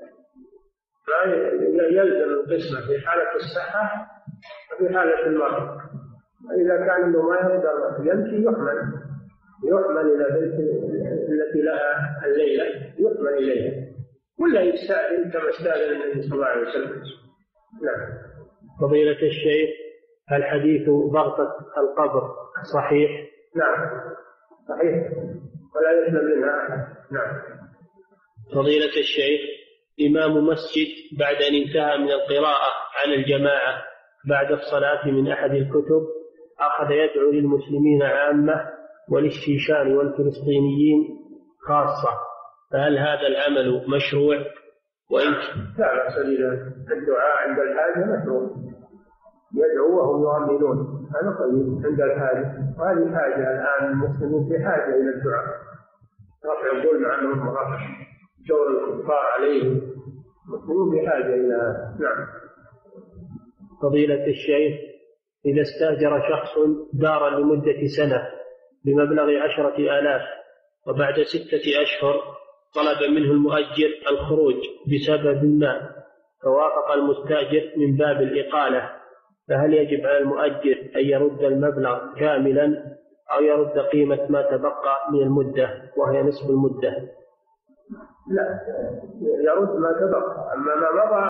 يلزم القسمة في حالة الصحة وفي حالة المرض. إذا كان إنه ما يقدر يمشي يحمل يحمل إلى بيت التي لها الليلة يحمل إليها ولا يستأذن كما استأذن النبي صلى الله عليه وسلم. نعم. فضيلة الشيخ، هل حديث ضغطة القبر صحيح؟ نعم صحيح ولا يسلم منها أحد. نعم. فضيلة الشيخ، إمام مسجد بعد أن انتهى من القراءة عن الجماعة بعد الصلاة من أحد الكتب أخذ يدعو للمسلمين عامة وللشيشان والفلسطينيين خاصة، فهل هذا العمل مشروع؟ وإن لا بأس بذلك، الدعاء عند الحاجة مشروع، يدعو وهم يؤمنون هذا طيب عند الحاجة، وهذه حاجة الآن المسلمين في حاجة إلى الدعاء، رفع الظلم عنهم ورفع جور الكفار عليهم، المسلمين في حاجة إلى. نعم. فضيلة الشيخ، إذا استأجر شخص دارا لمدة سنة بمبلغ عشرة آلاف وبعد ستة أشهر طلب منه المؤجر الخروج بسبب ما فوافق المستأجر من باب الإقالة، فهل يجب على المؤجر أن يرد المبلغ كاملا أو يرد قيمة ما تبقى من المدة وهي نصف المدة؟ لا، يرد ما تبقى، أما ما مضى